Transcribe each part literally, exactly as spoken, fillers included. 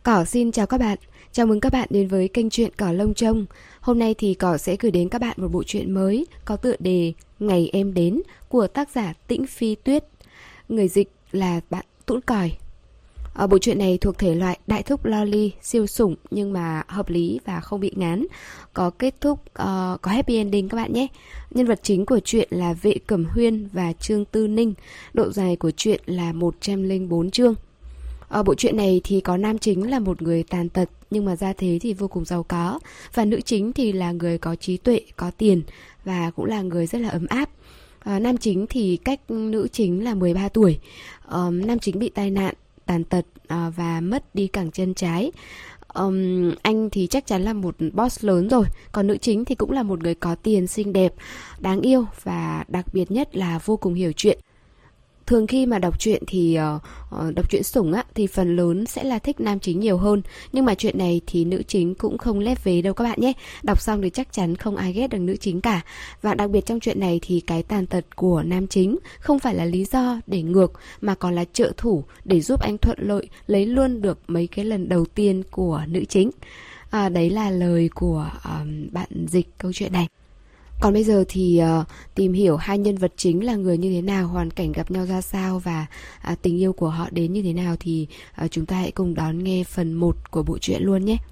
Cỏ xin chào các bạn, chào mừng các bạn đến với kênh truyện Cỏ Lông Trông. Hôm nay thì Cỏ sẽ gửi đến các bạn một bộ truyện mới có tựa đề Ngày Em Đến của tác giả Tĩnh Phi Tuyết. Người dịch là bạn Tũn Còi. Ở bộ truyện này thuộc thể loại đại thúc loli, siêu sủng nhưng mà hợp lý và không bị ngán. Có kết thúc, uh, có happy ending các bạn nhé. Nhân vật chính của truyện là Vệ Cẩm Huyên và Trương Tư Ninh. Độ dài của truyện là một trăm lẻ bốn chương. Ở bộ truyện này thì có nam chính là một người tàn tật nhưng mà gia thế thì vô cùng giàu có. Và nữ chính thì là người có trí tuệ, có tiền và cũng là người rất là ấm áp. À, nam chính thì cách nữ chính là mười ba tuổi. À, nam chính bị tai nạn, tàn tật à, và mất đi cẳng chân trái. Um, anh thì chắc chắn là một boss lớn rồi. Còn nữ chính thì cũng là một người có tiền, xinh đẹp, đáng yêu và đặc biệt nhất là vô cùng hiểu chuyện. Thường khi mà đọc truyện thì uh, đọc truyện sủng á thì phần lớn sẽ là thích nam chính nhiều hơn. Nhưng mà chuyện này thì nữ chính cũng không lép vế đâu các bạn nhé. Đọc xong thì chắc chắn không ai ghét được nữ chính cả. Và đặc biệt trong chuyện này thì cái tàn tật của nam chính không phải là lý do để ngược mà còn là trợ thủ để giúp anh thuận lợi lấy luôn được mấy cái lần đầu tiên của nữ chính. À, đấy là lời của um, bạn dịch câu chuyện này. Còn bây giờ thì uh, tìm hiểu hai nhân vật chính là người như thế nào, hoàn cảnh gặp nhau ra sao và uh, tình yêu của họ đến như thế nào thì uh, chúng ta hãy cùng đón nghe phần một của bộ truyện luôn nhé.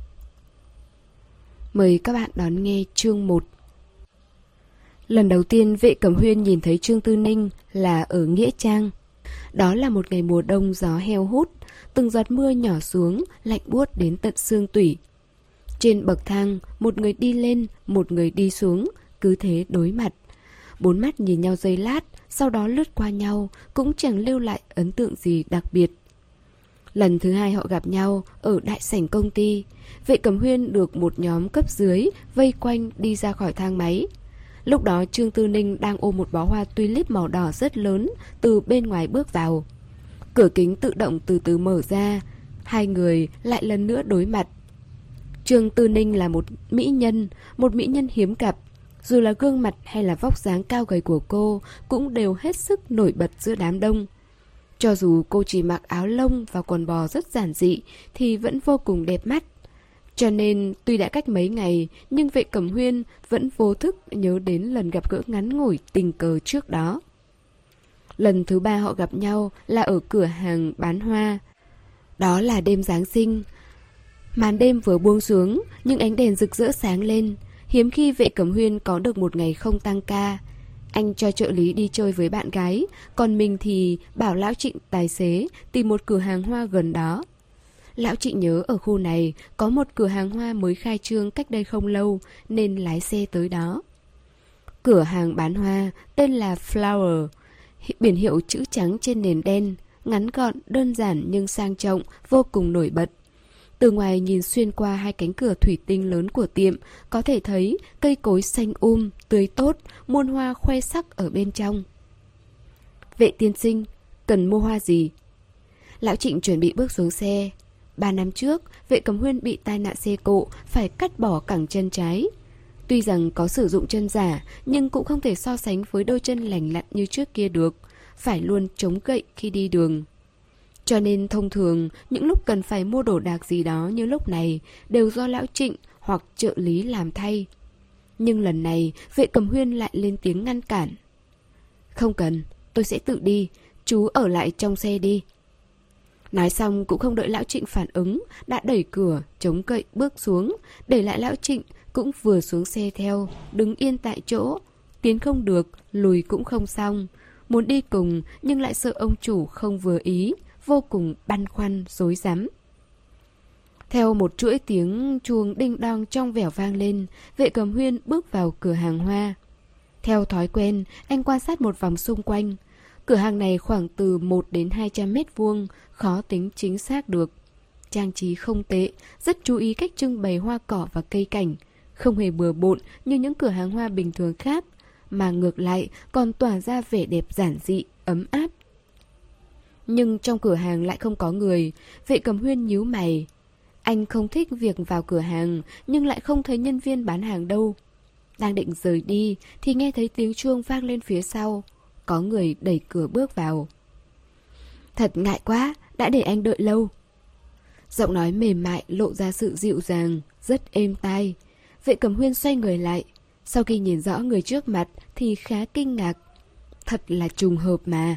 Mời các bạn đón nghe chương một. Lần đầu tiên Vệ Cẩm Huyên nhìn thấy Trương Tư Ninh là ở Nghĩa Trang. Đó là một ngày mùa đông gió heo hút, từng giọt mưa nhỏ xuống, lạnh buốt đến tận xương tủy. Trên bậc thang, một người đi lên, một người đi xuống, cứ thế đối mặt. Bốn mắt nhìn nhau giây lát, sau đó lướt qua nhau, cũng chẳng lưu lại ấn tượng gì đặc biệt. Lần thứ hai họ gặp nhau ở đại sảnh công ty, Vệ Cẩm Huyên được một nhóm cấp dưới vây quanh đi ra khỏi thang máy. Lúc đó Trương Tư Ninh đang ôm một bó hoa tulip màu đỏ rất lớn từ bên ngoài bước vào. Cửa kính tự động từ từ mở ra, hai người lại lần nữa đối mặt. Trương Tư Ninh là một mỹ nhân, một mỹ nhân hiếm gặp. Dù là gương mặt hay là vóc dáng cao gầy của cô cũng đều hết sức nổi bật giữa đám đông. Cho dù cô chỉ mặc áo lông và quần bò rất giản dị thì vẫn vô cùng đẹp mắt. Cho nên tuy đã cách mấy ngày nhưng Vệ Cẩm Huyên vẫn vô thức nhớ đến lần gặp gỡ ngắn ngủi tình cờ trước đó. Lần thứ ba họ gặp nhau là ở cửa hàng bán hoa. Đó là đêm Giáng sinh. Màn đêm vừa buông xuống nhưng ánh đèn rực rỡ sáng lên. Hiếm khi Vệ Cẩm Huyên có được một ngày không tăng ca. Anh cho trợ lý đi chơi với bạn gái, còn mình thì bảo Lão Trịnh tài xế tìm một cửa hàng hoa gần đó. Lão Trịnh nhớ ở khu này có một cửa hàng hoa mới khai trương cách đây không lâu nên lái xe tới đó. Cửa hàng bán hoa tên là Flower, biển hiệu chữ trắng trên nền đen, ngắn gọn, đơn giản nhưng sang trọng, vô cùng nổi bật. Từ ngoài nhìn xuyên qua hai cánh cửa thủy tinh lớn của tiệm, có thể thấy cây cối xanh um, tươi tốt, muôn hoa khoe sắc ở bên trong. Vệ tiên sinh, cần mua hoa gì? Lão Trịnh chuẩn bị bước xuống xe. Ba năm trước, Vệ Cẩm Huyên bị tai nạn xe cộ, phải cắt bỏ cẳng chân trái. Tuy rằng có sử dụng chân giả, nhưng cũng không thể so sánh với đôi chân lành lặn như trước kia được, phải luôn chống gậy khi đi đường. Cho nên thông thường, những lúc cần phải mua đồ đạc gì đó như lúc này đều do Lão Trịnh hoặc trợ lý làm thay. Nhưng lần này, Vệ Cẩm Huyên lại lên tiếng ngăn cản. Không cần, tôi sẽ tự đi, chú ở lại trong xe đi. Nói xong cũng không đợi Lão Trịnh phản ứng, đã đẩy cửa, chống cậy bước xuống, để lại Lão Trịnh cũng vừa xuống xe theo, đứng yên tại chỗ. Tiến không được, lùi cũng không xong. Muốn đi cùng nhưng lại sợ ông chủ không vừa ý, vô cùng băn khoăn, rối rắm. Theo một chuỗi tiếng chuông đinh đong trong vẻo vang lên, Vệ Cẩm Huyên bước vào cửa hàng hoa. Theo thói quen, anh quan sát một vòng xung quanh. Cửa hàng này khoảng từ một đến hai trăm mét vuông, khó tính chính xác được. Trang trí không tệ, rất chú ý cách trưng bày hoa cỏ và cây cảnh. Không hề bừa bộn như những cửa hàng hoa bình thường khác, mà ngược lại còn tỏa ra vẻ đẹp giản dị, ấm áp. Nhưng trong cửa hàng lại không có người. Vệ Cẩm Huyên nhíu mày. Anh không thích việc vào cửa hàng, nhưng lại không thấy nhân viên bán hàng đâu. Đang định rời đi thì nghe thấy tiếng chuông vang lên phía sau. Có người đẩy cửa bước vào. Thật ngại quá, đã để anh đợi lâu. Giọng nói mềm mại lộ ra sự dịu dàng, rất êm tai. Vệ Cẩm Huyên xoay người lại. Sau khi nhìn rõ người trước mặt thì khá kinh ngạc. Thật là trùng hợp mà.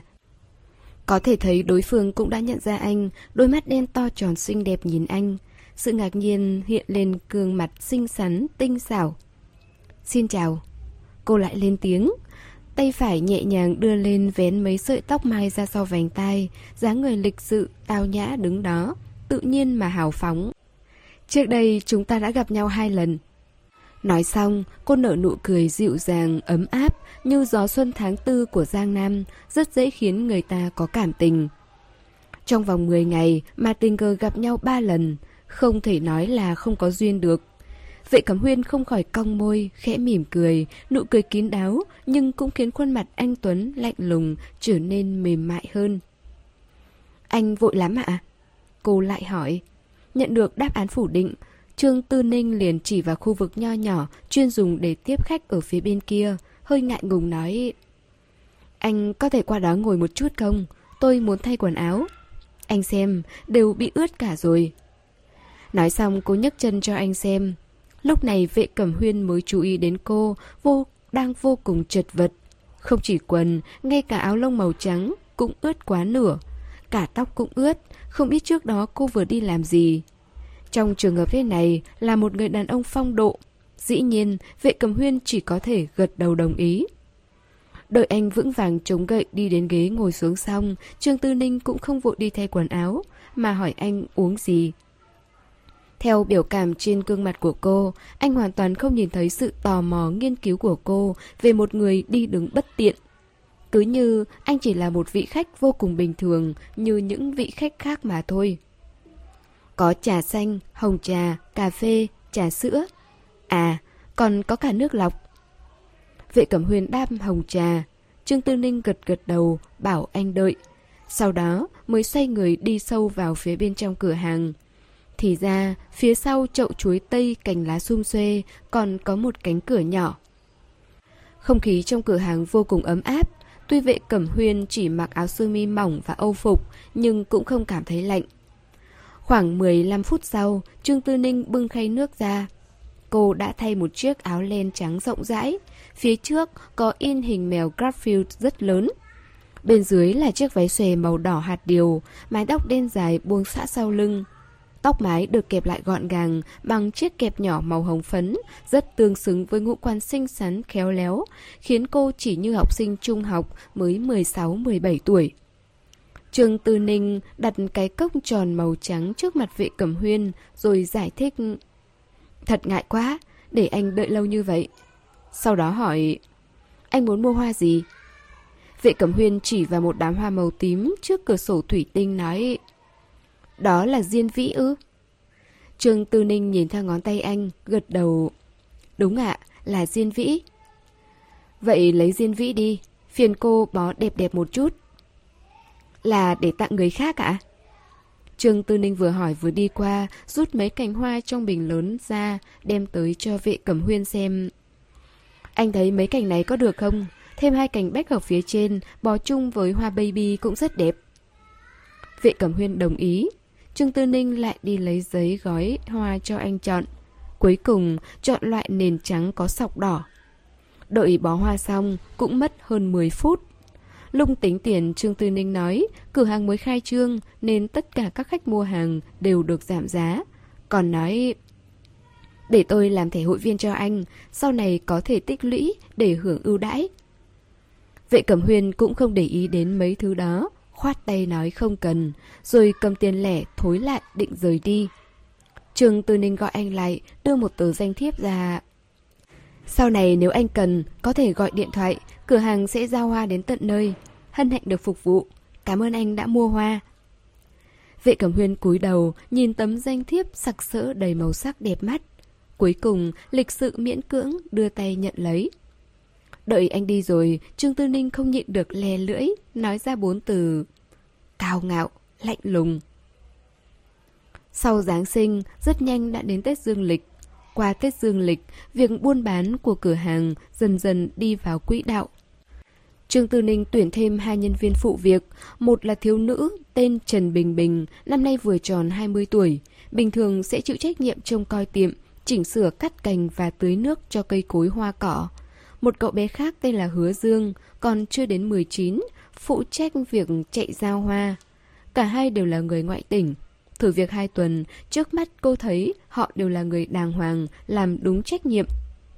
Có thể thấy đối phương cũng đã nhận ra anh, đôi mắt đen to tròn xinh đẹp nhìn anh. Sự ngạc nhiên hiện lên gương mặt xinh xắn, tinh xảo. Xin chào. Cô lại lên tiếng. Tay phải nhẹ nhàng đưa lên vén mấy sợi tóc mai ra sau vành tai, dáng người lịch sự, tao nhã đứng đó, tự nhiên mà hào phóng. Trước đây chúng ta đã gặp nhau hai lần. Nói xong, cô nở nụ cười dịu dàng, ấm áp như gió xuân tháng tư của Giang Nam, rất dễ khiến người ta có cảm tình. Trong vòng mười ngày mà tình cờ gặp nhau ba lần, không thể nói là không có duyên được. Vệ Cẩm Huyên không khỏi cong môi, khẽ mỉm cười, nụ cười kín đáo nhưng cũng khiến khuôn mặt anh Tuấn lạnh lùng trở nên mềm mại hơn. Anh vội lắm ạ? Cô lại hỏi. Nhận được đáp án phủ định, Trương Tư Ninh liền chỉ vào khu vực nho nhỏ chuyên dùng để tiếp khách ở phía bên kia, hơi ngại ngùng nói: Anh có thể qua đó ngồi một chút không? Tôi muốn thay quần áo. Anh xem, đều bị ướt cả rồi. Nói xong cô nhấc chân cho anh xem. Lúc này Vệ Cẩm Huyên mới chú ý đến cô vô đang vô cùng chật vật. Không chỉ quần, ngay cả áo lông màu trắng cũng ướt quá nửa. Cả tóc cũng ướt, không biết trước đó cô vừa đi làm gì. Trong trường hợp thế này là một người đàn ông phong độ. Dĩ nhiên Vệ Cẩm Huyên chỉ có thể gật đầu đồng ý. Đợi anh vững vàng chống gậy đi đến ghế ngồi xuống xong, Trương Tư Ninh cũng không vội đi thay quần áo, mà hỏi anh uống gì. Theo biểu cảm trên gương mặt của cô, anh hoàn toàn không nhìn thấy sự tò mò nghiên cứu của cô về một người đi đứng bất tiện. Cứ như anh chỉ là một vị khách vô cùng bình thường như những vị khách khác mà thôi. Có trà xanh, hồng trà, cà phê, trà sữa. À, còn có cả nước lọc. Vệ Cẩm Huyên đáp hồng trà. Trương Tư Ninh gật gật đầu, bảo anh đợi. Sau đó mới xoay người đi sâu vào phía bên trong cửa hàng. Thì ra, phía sau chậu chuối tây cành lá sum xuê còn có một cánh cửa nhỏ. Không khí trong cửa hàng vô cùng ấm áp. Tuy Vệ Cẩm Huyên chỉ mặc áo sơ mi mỏng và âu phục, nhưng cũng không cảm thấy lạnh. Khoảng mười lăm phút sau, Trương Tư Ninh bưng khay nước ra. Cô đã thay một chiếc áo len trắng rộng rãi. Phía trước có in hình mèo Garfield rất lớn. Bên dưới là chiếc váy xòe màu đỏ hạt điều, mái tóc đen dài buông xõa sau lưng. Tóc mái được kẹp lại gọn gàng bằng chiếc kẹp nhỏ màu hồng phấn, rất tương xứng với ngũ quan xinh xắn khéo léo, khiến cô chỉ như học sinh trung học mới mười sáu mười bảy tuổi. Trương Tư Ninh đặt cái cốc tròn màu trắng trước mặt Vệ Cẩm Huyên rồi giải thích: Thật ngại quá, để anh đợi lâu như vậy. Sau đó hỏi: Anh muốn mua hoa gì? Vệ Cẩm Huyên chỉ vào một đám hoa màu tím trước cửa sổ thủy tinh nói: Đó là diên vĩ ư? Trương Tư Ninh nhìn theo ngón tay anh, gật đầu: Đúng ạ, là diên vĩ. Vậy lấy diên vĩ đi, phiền cô bó đẹp đẹp một chút. Là để tặng người khác ạ? Trương Tư Ninh vừa hỏi vừa đi qua, rút mấy cành hoa trong bình lớn ra, đem tới cho Vệ Cẩm Huyên xem. Anh thấy mấy cành này có được không? Thêm hai cành bách ở phía trên, bó chung với hoa baby cũng rất đẹp. Vệ Cẩm Huyên đồng ý. Trương Tư Ninh lại đi lấy giấy gói hoa cho anh chọn. Cuối cùng chọn loại nền trắng có sọc đỏ. Đợi bó hoa xong cũng mất hơn mười phút. Lúc tính tiền, Trương Tư Ninh nói cửa hàng mới khai trương nên tất cả các khách mua hàng đều được giảm giá. Còn nói: Để tôi làm thẻ hội viên cho anh, sau này có thể tích lũy để hưởng ưu đãi. Vệ Cẩm Huyên cũng không để ý đến mấy thứ đó, khoát tay nói không cần, rồi cầm tiền lẻ thối lại định rời đi. Trương Tư Ninh gọi anh lại, đưa một tờ danh thiếp ra. Sau này nếu anh cần, có thể gọi điện thoại, cửa hàng sẽ giao hoa đến tận nơi. Hân hạnh được phục vụ, cảm ơn anh đã mua hoa. Vệ Cẩm Huyên cúi đầu, nhìn tấm danh thiếp sặc sỡ đầy màu sắc đẹp mắt. Cuối cùng, lịch sự miễn cưỡng đưa tay nhận lấy. Đợi anh đi rồi, Trương Tư Ninh không nhịn được lè lưỡi, nói ra bốn từ: cao ngạo, lạnh lùng. Sau Giáng sinh, rất nhanh đã đến Tết Dương lịch. Qua Tết Dương lịch, việc buôn bán của cửa hàng dần dần đi vào quỹ đạo. Trương Tư Ninh tuyển thêm hai nhân viên phụ việc, một là thiếu nữ tên Trần Bình Bình, năm nay vừa tròn hai mươi tuổi, bình thường sẽ chịu trách nhiệm trông coi tiệm, chỉnh sửa cắt cành và tưới nước cho cây cối hoa cỏ. Một cậu bé khác tên là Hứa Dương, còn chưa đến mười chín, phụ trách việc chạy giao hoa. Cả hai đều là người ngoại tỉnh. Thử việc hai tuần, trước mắt cô thấy họ đều là người đàng hoàng, làm đúng trách nhiệm.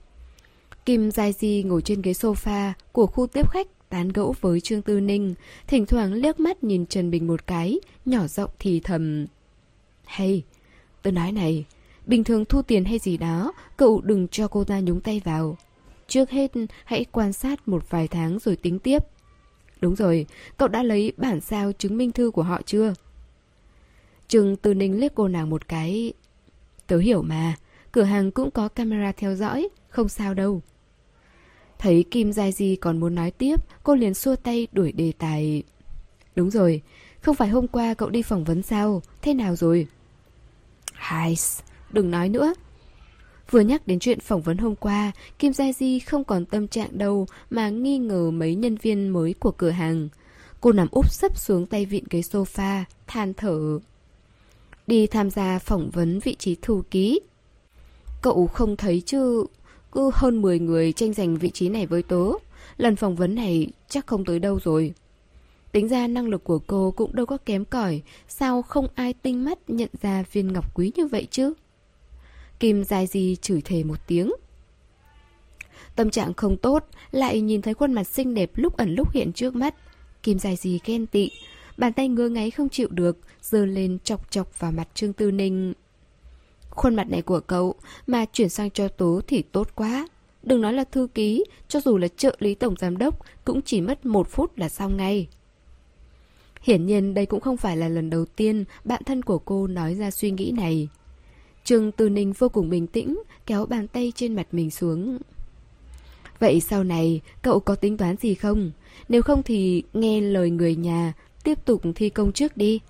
Kim Giai Di ngồi trên ghế sofa của khu tiếp khách tán gẫu với Trương Tư Ninh, thỉnh thoảng liếc mắt nhìn Trần Bình một cái, nhỏ giọng thì thầm. Hay, tôi nói này, bình thường thu tiền hay gì đó, cậu đừng cho cô ta nhúng tay vào. Trước hết, hãy quan sát một vài tháng rồi tính tiếp. Đúng rồi, cậu đã lấy bản sao chứng minh thư của họ chưa? Trương Tư Ninh liếc cô nàng một cái. Tớ hiểu mà, cửa hàng cũng có camera theo dõi, không sao đâu. Thấy Kim Giai Di còn muốn nói tiếp, cô liền xua tay đuổi đề tài. Đúng rồi, không phải hôm qua cậu đi phỏng vấn sao? Thế nào rồi? Hai, đừng nói nữa. Vừa nhắc đến chuyện phỏng vấn hôm qua, Kim Giai Di không còn tâm trạng đâu mà nghi ngờ mấy nhân viên mới của cửa hàng. Cô nằm úp sấp xuống tay vịn ghế sofa, than thở. Đi tham gia phỏng vấn vị trí thư ký. Cậu không thấy chứ, cứ hơn mười người tranh giành vị trí này với tớ. Lần phỏng vấn này chắc không tới đâu rồi. Tính ra năng lực của cô cũng đâu có kém cỏi, sao không ai tinh mắt nhận ra viên ngọc quý như vậy chứ? Kim Giai Di chửi thề một tiếng. Tâm trạng không tốt, lại nhìn thấy khuôn mặt xinh đẹp lúc ẩn lúc hiện trước mắt. Kim Giai Di ghen tị, bàn tay ngứa ngáy không chịu được, giơ lên chọc chọc vào mặt Trương Tư Ninh. Khuôn mặt này của cậu mà chuyển sang cho tớ thì tốt quá. Đừng nói là thư ký, cho dù là trợ lý tổng giám đốc cũng chỉ mất một phút là xong ngay. Hiển nhiên đây cũng không phải là lần đầu tiên bạn thân của cô nói ra suy nghĩ này. Trương Tư Ninh vô cùng bình tĩnh, kéo bàn tay trên mặt mình xuống. Vậy sau này cậu có tính toán gì không? Nếu không thì nghe lời người nhà, tiếp tục thi công trước đi.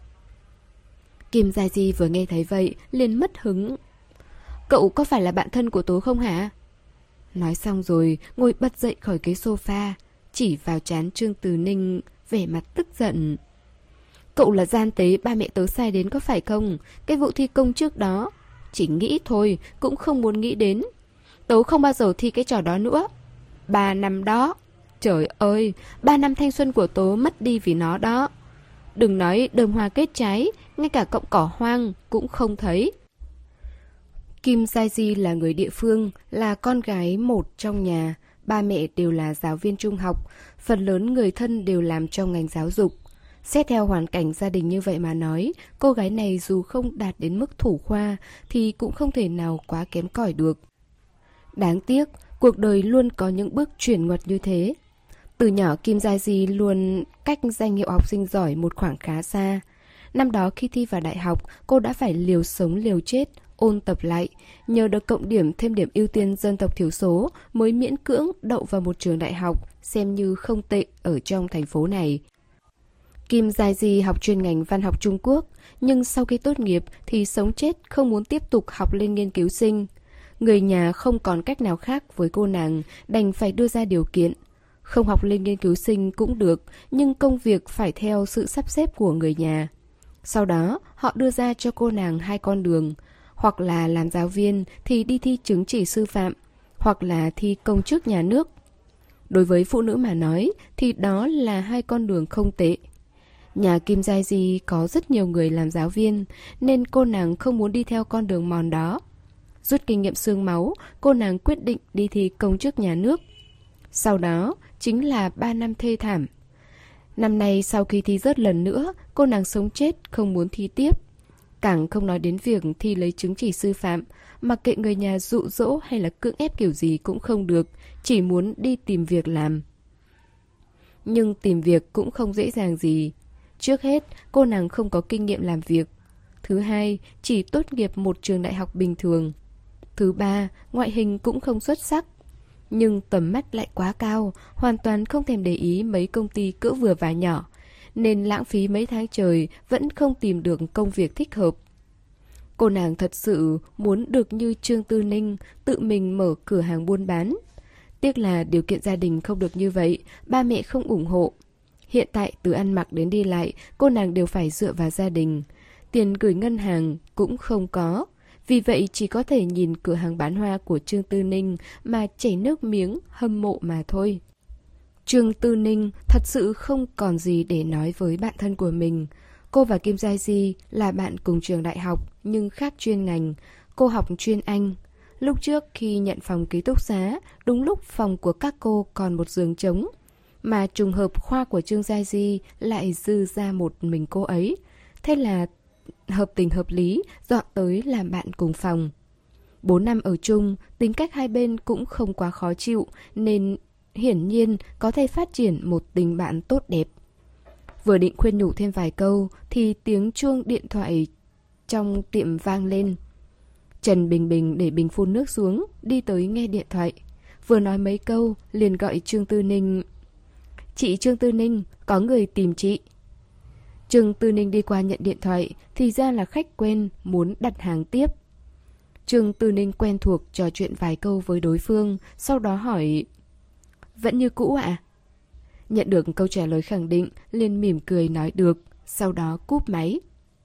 Kim Giai Di vừa nghe thấy vậy liền mất hứng. Cậu có phải là bạn thân của tớ không hả? Nói xong rồi ngồi bật dậy khỏi ghế sofa, chỉ vào trán Trương Tư Ninh, vẻ mặt tức giận. Cậu là gian tế ba mẹ tớ sai đến có phải không? Cái vụ thi công trước đó chỉ nghĩ thôi, cũng không muốn nghĩ đến. Tớ không bao giờ thi cái trò đó nữa. Ba năm đó, trời ơi, ba năm thanh xuân của tớ mất đi vì nó đó. Đừng nói đơm hoa kết trái, ngay cả cọng cỏ hoang cũng không thấy. Kim Giai Di là người địa phương, là con gái một trong nhà. Ba mẹ đều là giáo viên trung học, phần lớn người thân đều làm trong ngành giáo dục. Xét theo hoàn cảnh gia đình như vậy mà nói, cô gái này dù không đạt đến mức thủ khoa thì cũng không thể nào quá kém cỏi được. Đáng tiếc, cuộc đời luôn có những bước chuyển ngoặt như thế. Từ nhỏ Kim Giai Di luôn cách danh hiệu học sinh giỏi một khoảng khá xa. Năm đó khi thi vào đại học, cô đã phải liều sống liều chết, ôn tập lại. Nhờ được cộng điểm thêm điểm ưu tiên dân tộc thiểu số mới miễn cưỡng đậu vào một trường đại học, xem như không tệ ở trong thành phố này. Kim Giai Di học chuyên ngành văn học Trung Quốc, nhưng sau khi tốt nghiệp thì sống chết không muốn tiếp tục học lên nghiên cứu sinh. Người nhà không còn cách nào khác với cô nàng, đành phải đưa ra điều kiện. Không học lên nghiên cứu sinh cũng được, nhưng công việc phải theo sự sắp xếp của người nhà. Sau đó, họ đưa ra cho cô nàng hai con đường. Hoặc là làm giáo viên thì đi thi chứng chỉ sư phạm, hoặc là thi công chức nhà nước. Đối với phụ nữ mà nói thì đó là hai con đường không tệ. Nhà Kim Giai Di có rất nhiều người làm giáo viên, nên cô nàng không muốn đi theo con đường mòn đó. Rút kinh nghiệm xương máu, cô nàng quyết định đi thi công chức nhà nước. Sau đó chính là ba năm thê thảm. Năm nay sau khi thi rớt lần nữa, cô nàng sống chết không muốn thi tiếp. Càng không nói đến việc thi lấy chứng chỉ sư phạm, mặc kệ người nhà dụ dỗ hay là cưỡng ép kiểu gì cũng không được, chỉ muốn đi tìm việc làm. Nhưng tìm việc cũng không dễ dàng gì. Trước hết, cô nàng không có kinh nghiệm làm việc. Thứ hai, chỉ tốt nghiệp một trường đại học bình thường. Thứ ba, ngoại hình cũng không xuất sắc. Nhưng tầm mắt lại quá cao, hoàn toàn không thèm để ý mấy công ty cỡ vừa và nhỏ, nên lãng phí mấy tháng trời vẫn không tìm được công việc thích hợp. Cô nàng thật sự muốn được như Trương Tư Ninh, tự mình mở cửa hàng buôn bán. Tiếc là điều kiện gia đình không được như vậy, ba mẹ không ủng hộ. Hiện tại từ ăn mặc đến đi lại, cô nàng đều phải dựa vào gia đình. Tiền gửi ngân hàng cũng không có. Vì vậy chỉ có thể nhìn cửa hàng bán hoa của Trương Tư Ninh mà chảy nước miếng hâm mộ mà thôi. Trương Tư Ninh thật sự không còn gì để nói với bạn thân của mình. Cô và Kim Giai Di là bạn cùng trường đại học nhưng khác chuyên ngành. Cô học chuyên Anh. Lúc trước khi nhận phòng ký túc xá, đúng lúc phòng của các cô còn một giường trống. Mà trùng hợp khoa của Trương Giai Di lại dư ra một mình cô ấy. Thế là hợp tình hợp lý dọn tới làm bạn cùng phòng. Bốn năm ở chung, tính cách hai bên cũng không quá khó chịu nên hiển nhiên có thể phát triển một tình bạn tốt đẹp. Vừa định khuyên nhủ thêm vài câu thì tiếng chuông điện thoại trong tiệm vang lên. Trần Bình Bình để bình phun nước xuống, đi tới nghe điện thoại. Vừa nói mấy câu, liền gọi Trương Tư Ninh. Chị Trương Tư Ninh, có người tìm chị. Trương Tư Ninh đi qua nhận điện thoại, thì ra là khách quen muốn đặt hàng tiếp. Trương Tư Ninh quen thuộc trò chuyện vài câu với đối phương, sau đó hỏi: Vẫn như cũ ạ? À? Nhận được câu trả lời khẳng định, liền mỉm cười nói được, sau đó cúp máy.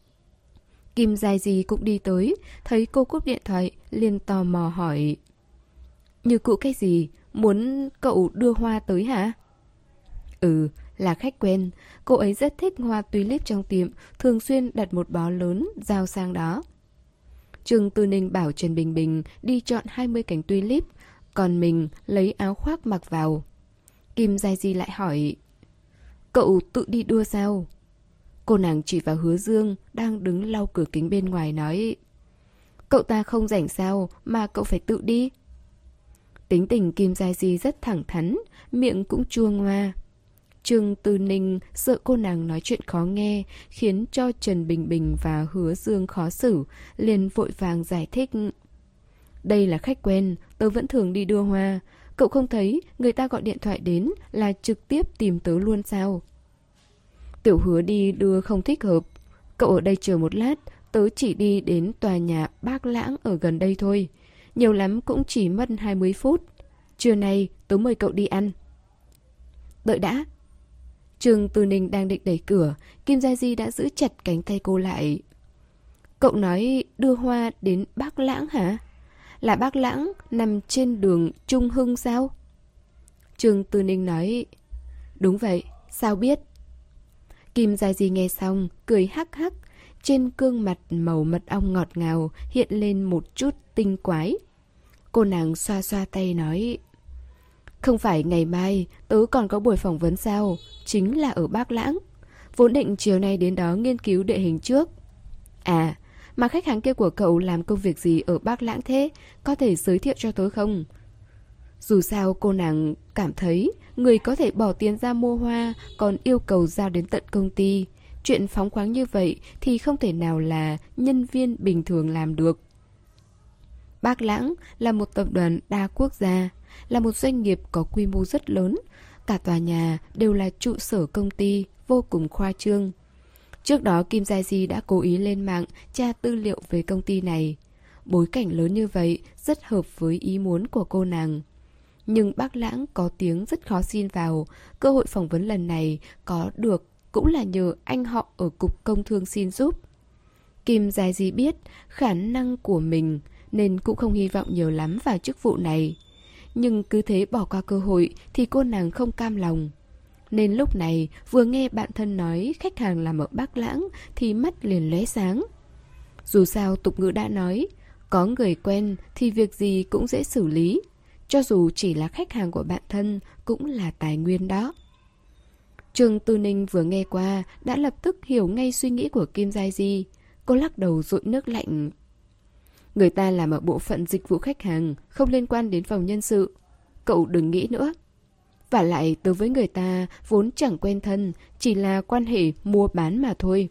Kim Giai Di cũng đi tới, thấy cô cúp điện thoại, liền tò mò hỏi: Như cũ cái gì? Muốn cậu đưa hoa tới hả? Ừ, là khách quen. Cô ấy rất thích hoa tulip trong tiệm, thường xuyên đặt một bó lớn, giao sang đó. Trương Tư Ninh bảo Trần Bình Bình đi chọn hai mươi cành tulip, còn mình lấy áo khoác mặc vào. Kim Giai Di lại hỏi: Cậu tự đi đưa sao? Cô nàng chỉ vào Hứa Dương đang đứng lau cửa kính bên ngoài nói: Cậu ta không rảnh sao mà cậu phải tự đi. Tính tình Kim Giai Di rất thẳng thắn, miệng cũng chua ngoa. Trương Tư Ninh sợ cô nàng nói chuyện khó nghe, khiến cho Trần Bình Bình và Hứa Dương khó xử, liền vội vàng giải thích: Đây là khách quen, tớ vẫn thường đi đưa hoa. Cậu không thấy người ta gọi điện thoại đến là trực tiếp tìm tớ luôn sao? Tiểu Hứa đi đưa không thích hợp. Cậu ở đây chờ một lát, tớ chỉ đi đến tòa nhà Bác Lãng ở gần đây thôi. Nhiều lắm cũng chỉ mất hai mươi phút. Trưa nay tớ mời cậu đi ăn. Đợi đã. Trương Tư Ninh đang định đẩy cửa, Kim Giai Di đã giữ chặt cánh tay cô lại. Cậu nói đưa hoa đến Bác Lãng hả? Là Bác Lãng nằm trên đường Trung Hưng sao? Trương Tư Ninh nói: Đúng vậy, sao biết? Kim Giai Di nghe xong, cười hắc hắc. Trên gương mặt màu mật ong ngọt ngào hiện lên một chút tinh quái. Cô nàng xoa xoa tay nói: Không phải ngày mai tớ còn có buổi phỏng vấn sao? Chính là ở Bác Lãng. Vốn định chiều nay đến đó nghiên cứu địa hình trước. À, mà khách hàng kia của cậu làm công việc gì ở Bác Lãng thế? Có thể giới thiệu cho tớ không? Dù sao cô nàng cảm thấy người có thể bỏ tiền ra mua hoa còn yêu cầu giao đến tận công ty. Chuyện phóng khoáng như vậy thì không thể nào là nhân viên bình thường làm được. Bác Lãng là một tập đoàn đa quốc gia, là một doanh nghiệp có quy mô rất lớn. Cả tòa nhà đều là trụ sở công ty, vô cùng khoa trương. Trước đó Kim Giai Di đã cố ý lên mạng tra tư liệu về công ty này. Bối cảnh lớn như vậy rất hợp với ý muốn của cô nàng. Nhưng Bác Lãng có tiếng rất khó xin vào. Cơ hội phỏng vấn lần này có được cũng là nhờ anh họ ở Cục Công Thương xin giúp. Kim Giai Di biết khả năng của mình nên cũng không hy vọng nhiều lắm vào chức vụ này. Nhưng cứ thế bỏ qua cơ hội thì cô nàng không cam lòng. Nên lúc này vừa nghe bạn thân nói khách hàng làm ở Bác Lãng thì mắt liền lóe sáng. Dù sao tục ngữ đã nói, có người quen thì việc gì cũng dễ xử lý. Cho dù chỉ là khách hàng của bạn thân cũng là tài nguyên đó. Trương Tư Ninh vừa nghe qua đã lập tức hiểu ngay suy nghĩ của Kim Giai Di. Cô lắc đầu dội nước lạnh. Người ta làm ở bộ phận dịch vụ khách hàng, không liên quan đến phòng nhân sự. Cậu đừng nghĩ nữa. Vả lại tớ với người ta vốn chẳng quen thân, chỉ là quan hệ mua bán mà thôi.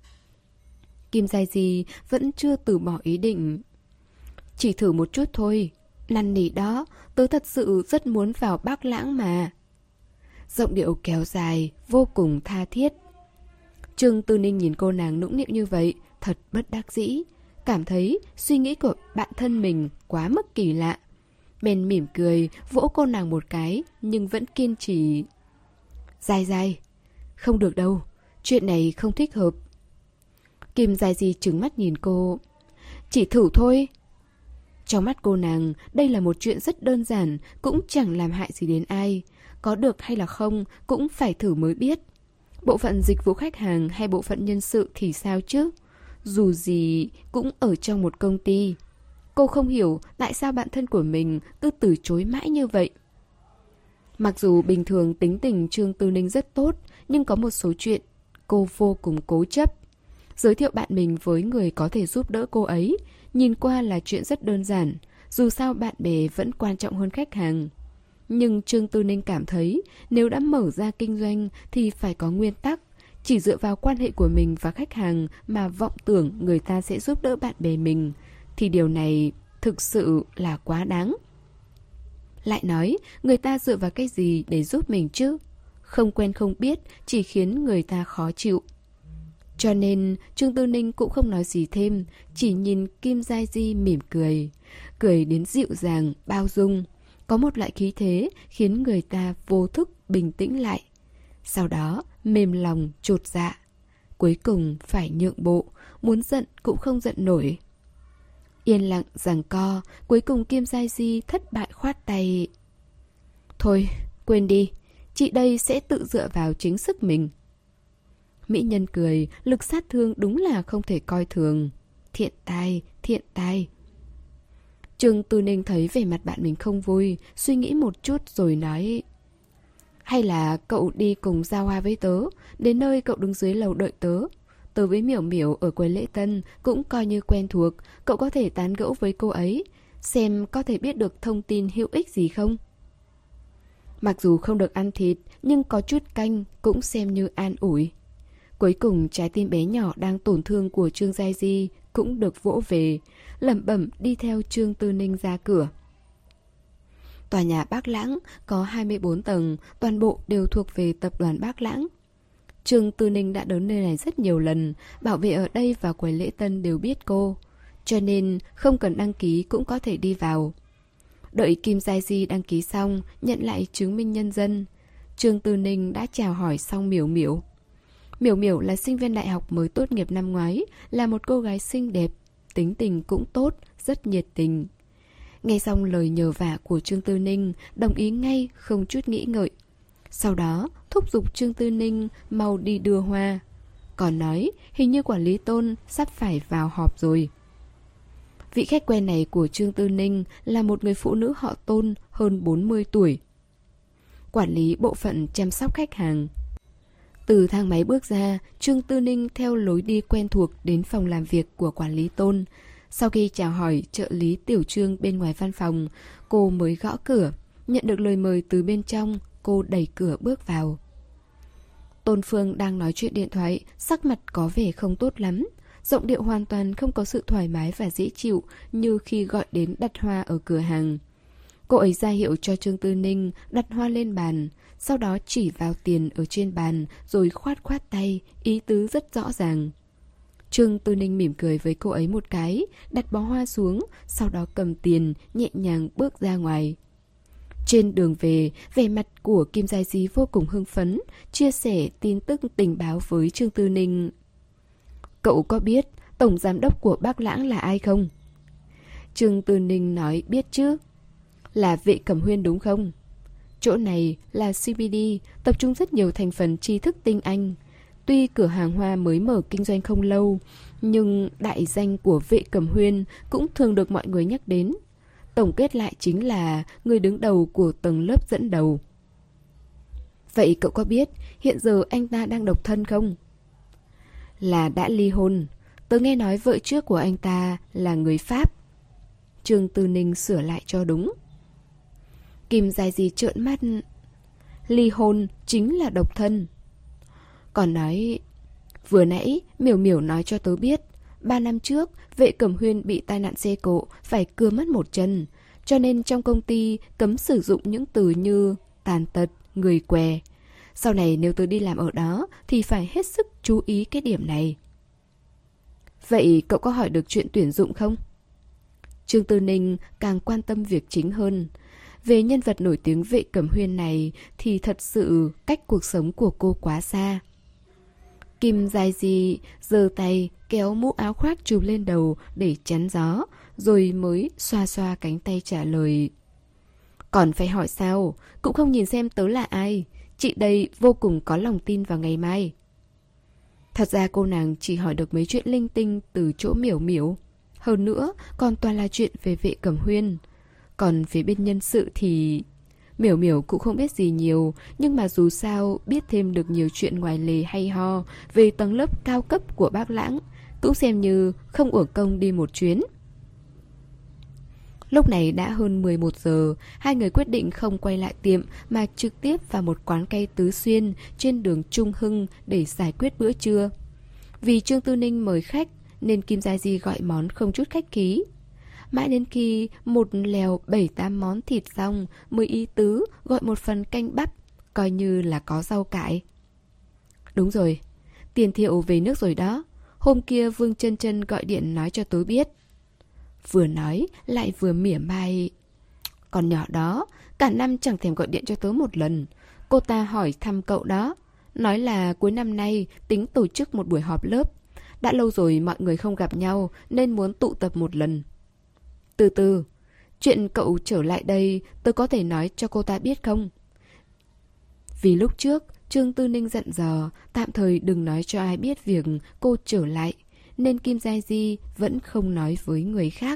Kim Giai Di vẫn chưa từ bỏ ý định. Chỉ thử một chút thôi. Năn nỉ đó, tớ thật sự rất muốn vào Bác Lãng mà. Giọng điệu kéo dài, vô cùng tha thiết. Trương Tư Ninh nhìn cô nàng nũng nịu như vậy, thật bất đắc dĩ. Cảm thấy suy nghĩ của bạn thân mình quá mức kỳ lạ. Bèn mỉm cười, vỗ cô nàng một cái, nhưng vẫn kiên trì. Dài dài, không được đâu, chuyện này không thích hợp. Kim Dài Di trừng mắt nhìn cô. Chỉ thử thôi. Trong mắt cô nàng, đây là một chuyện rất đơn giản, cũng chẳng làm hại gì đến ai. Có được hay là không, cũng phải thử mới biết. Bộ phận dịch vụ khách hàng hay bộ phận nhân sự thì sao chứ? Dù gì cũng ở trong một công ty. Cô không hiểu tại sao bạn thân của mình cứ từ chối mãi như vậy. Mặc dù bình thường tính tình Trương Tư Ninh rất tốt, nhưng có một số chuyện cô vô cùng cố chấp. Giới thiệu bạn mình với người có thể giúp đỡ cô ấy, nhìn qua là chuyện rất đơn giản, dù sao bạn bè vẫn quan trọng hơn khách hàng. Nhưng Trương Tư Ninh cảm thấy nếu đã mở ra kinh doanh thì phải có nguyên tắc. Chỉ dựa vào quan hệ của mình và khách hàng mà vọng tưởng người ta sẽ giúp đỡ bạn bè mình, thì điều này thực sự là quá đáng. Lại nói, người ta dựa vào cái gì để giúp mình chứ? Không quen không biết, chỉ khiến người ta khó chịu. Cho nên Trương Tư Ninh cũng không nói gì thêm, chỉ nhìn Kim Giai Di mỉm cười. Cười đến dịu dàng, bao dung. Có một loại khí thế khiến người ta vô thức bình tĩnh lại. Sau đó mềm lòng chột dạ. Cuối cùng phải nhượng bộ, muốn giận cũng không giận nổi. Yên lặng giằng co, cuối cùng Kim Giai Di thất bại khoát tay. Thôi, quên đi, chị đây sẽ tự dựa vào chính sức mình. Mỹ nhân cười, lực sát thương đúng là không thể coi thường. Thiện tai, thiện tai. Trương Tư Ninh thấy vẻ mặt bạn mình không vui, suy nghĩ một chút rồi nói. Hay là cậu đi cùng Giao Hoa với tớ, đến nơi cậu đứng dưới lầu đợi tớ. Tớ với Miểu Miểu ở quầy lễ tân cũng coi như quen thuộc, cậu có thể tán gẫu với cô ấy, xem có thể biết được thông tin hữu ích gì không. Mặc dù không được ăn thịt, nhưng có chút canh cũng xem như an ủi. Cuối cùng trái tim bé nhỏ đang tổn thương của Trương Giai Di cũng được vỗ về, lẩm bẩm đi theo Trương Tư Ninh ra cửa. Tòa nhà Bác Lãng có hai mươi bốn tầng, toàn bộ đều thuộc về tập đoàn Bác Lãng. Trương Tư Ninh đã đến nơi này rất nhiều lần, bảo vệ ở đây và quầy lễ tân đều biết cô, cho nên không cần đăng ký cũng có thể đi vào. Đợi Kim Giai Di đăng ký xong, nhận lại chứng minh nhân dân, Trương Tư Ninh đã chào hỏi xong Miểu Miểu. Miểu Miểu là sinh viên đại học mới tốt nghiệp năm ngoái, là một cô gái xinh đẹp, tính tình cũng tốt, rất nhiệt tình. Nghe xong lời nhờ vả của Trương Tư Ninh, đồng ý ngay, không chút nghĩ ngợi. Sau đó, thúc giục Trương Tư Ninh mau đi đưa hoa. Còn nói, hình như quản lý Tôn sắp phải vào họp rồi. Vị khách quen này của Trương Tư Ninh là một người phụ nữ họ Tôn hơn bốn mươi tuổi. Quản lý bộ phận chăm sóc khách hàng. Từ thang máy bước ra, Trương Tư Ninh theo lối đi quen thuộc đến phòng làm việc của quản lý Tôn. Sau khi chào hỏi trợ lý Tiểu Trương bên ngoài văn phòng, cô mới gõ cửa. Nhận được lời mời từ bên trong, cô đẩy cửa bước vào. Tôn Phương đang nói chuyện điện thoại, sắc mặt có vẻ không tốt lắm. Giọng điệu hoàn toàn không có sự thoải mái và dễ chịu như khi gọi đến đặt hoa ở cửa hàng. Cô ấy ra hiệu cho Trương Tư Ninh đặt hoa lên bàn, sau đó chỉ vào tiền ở trên bàn rồi khoát khoát tay, ý tứ rất rõ ràng. Trương Tư Ninh mỉm cười với cô ấy một cái, đặt bó hoa xuống, sau đó cầm tiền, nhẹ nhàng bước ra ngoài. Trên đường về, vẻ mặt của Kim Giai Di vô cùng hưng phấn, chia sẻ tin tức tình báo với Trương Tư Ninh. Cậu có biết tổng giám đốc của Bác Lãng là ai không? Trương Tư Ninh nói biết chứ. Là Vệ Cẩm Huyên đúng không? Chỗ này là xê bê đê, tập trung rất nhiều thành phần tri thức tinh anh. Tuy cửa hàng hoa mới mở kinh doanh không lâu, nhưng đại danh của Vệ Cẩm Huyên cũng thường được mọi người nhắc đến. Tổng kết lại chính là người đứng đầu của tầng lớp dẫn đầu. Vậy cậu có biết hiện giờ anh ta đang độc thân không? Là đã ly hôn. Tớ nghe nói vợ trước của anh ta là người Pháp. Trương Tư Ninh sửa lại cho đúng. Kim Giai Di trợn mắt. Ly hôn chính là độc thân. Còn nói, vừa nãy Miểu Miểu nói cho tớ biết, ba năm trước Vệ Cẩm Huyên bị tai nạn xe cộ, phải cưa mất một chân. Cho nên trong công ty cấm sử dụng những từ như tàn tật, người què. Sau này nếu tớ đi làm ở đó thì phải hết sức chú ý cái điểm này. Vậy cậu có hỏi được chuyện tuyển dụng không? Trương Tư Ninh càng quan tâm việc chính hơn. Về nhân vật nổi tiếng Vệ Cẩm Huyên này thì thật sự cách cuộc sống của cô quá xa. Kim Giai Di giơ tay kéo mũ áo khoác chùm lên đầu để chắn gió, rồi mới xoa xoa cánh tay trả lời. Còn phải hỏi sao, cũng không nhìn xem tớ là ai. Chị đây vô cùng có lòng tin vào ngày mai. Thật ra cô nàng chỉ hỏi được mấy chuyện linh tinh từ chỗ Miểu Miểu. Hơn nữa còn toàn là chuyện về Vệ Cẩm Huyên. Còn phía bên nhân sự thì... Miểu Miểu cũng không biết gì nhiều, nhưng mà dù sao biết thêm được nhiều chuyện ngoài lề hay ho về tầng lớp cao cấp của Bác Lãng, cũng xem như không uổng công đi một chuyến. Lúc này đã hơn mười một giờ, hai người quyết định không quay lại tiệm mà trực tiếp vào một quán cây Tứ Xuyên trên đường Trung Hưng để giải quyết bữa trưa. Vì Trương Tư Ninh mời khách nên Kim Giai Di gọi món không chút khách khí. Mãi đến khi một lèo bảy tám món thịt xong mới ý tứ gọi một phần canh bắp, coi như là có rau cải. Đúng rồi, Tiền Thiệu về nước rồi đó. Hôm kia Vương Chân Chân gọi điện nói cho tớ biết. Vừa nói lại vừa mỉa mai. Con nhỏ đó cả năm chẳng thèm gọi điện cho tớ một lần. Cô ta hỏi thăm cậu đó, nói là cuối năm nay tính tổ chức một buổi họp lớp. Đã lâu rồi mọi người không gặp nhau nên muốn tụ tập một lần. Từ từ, chuyện cậu trở lại đây tớ có thể nói cho cô ta biết không? Vì lúc trước Trương Tư Ninh dặn dò tạm thời đừng nói cho ai biết việc cô trở lại, nên Kim Giai Di vẫn không nói với người khác.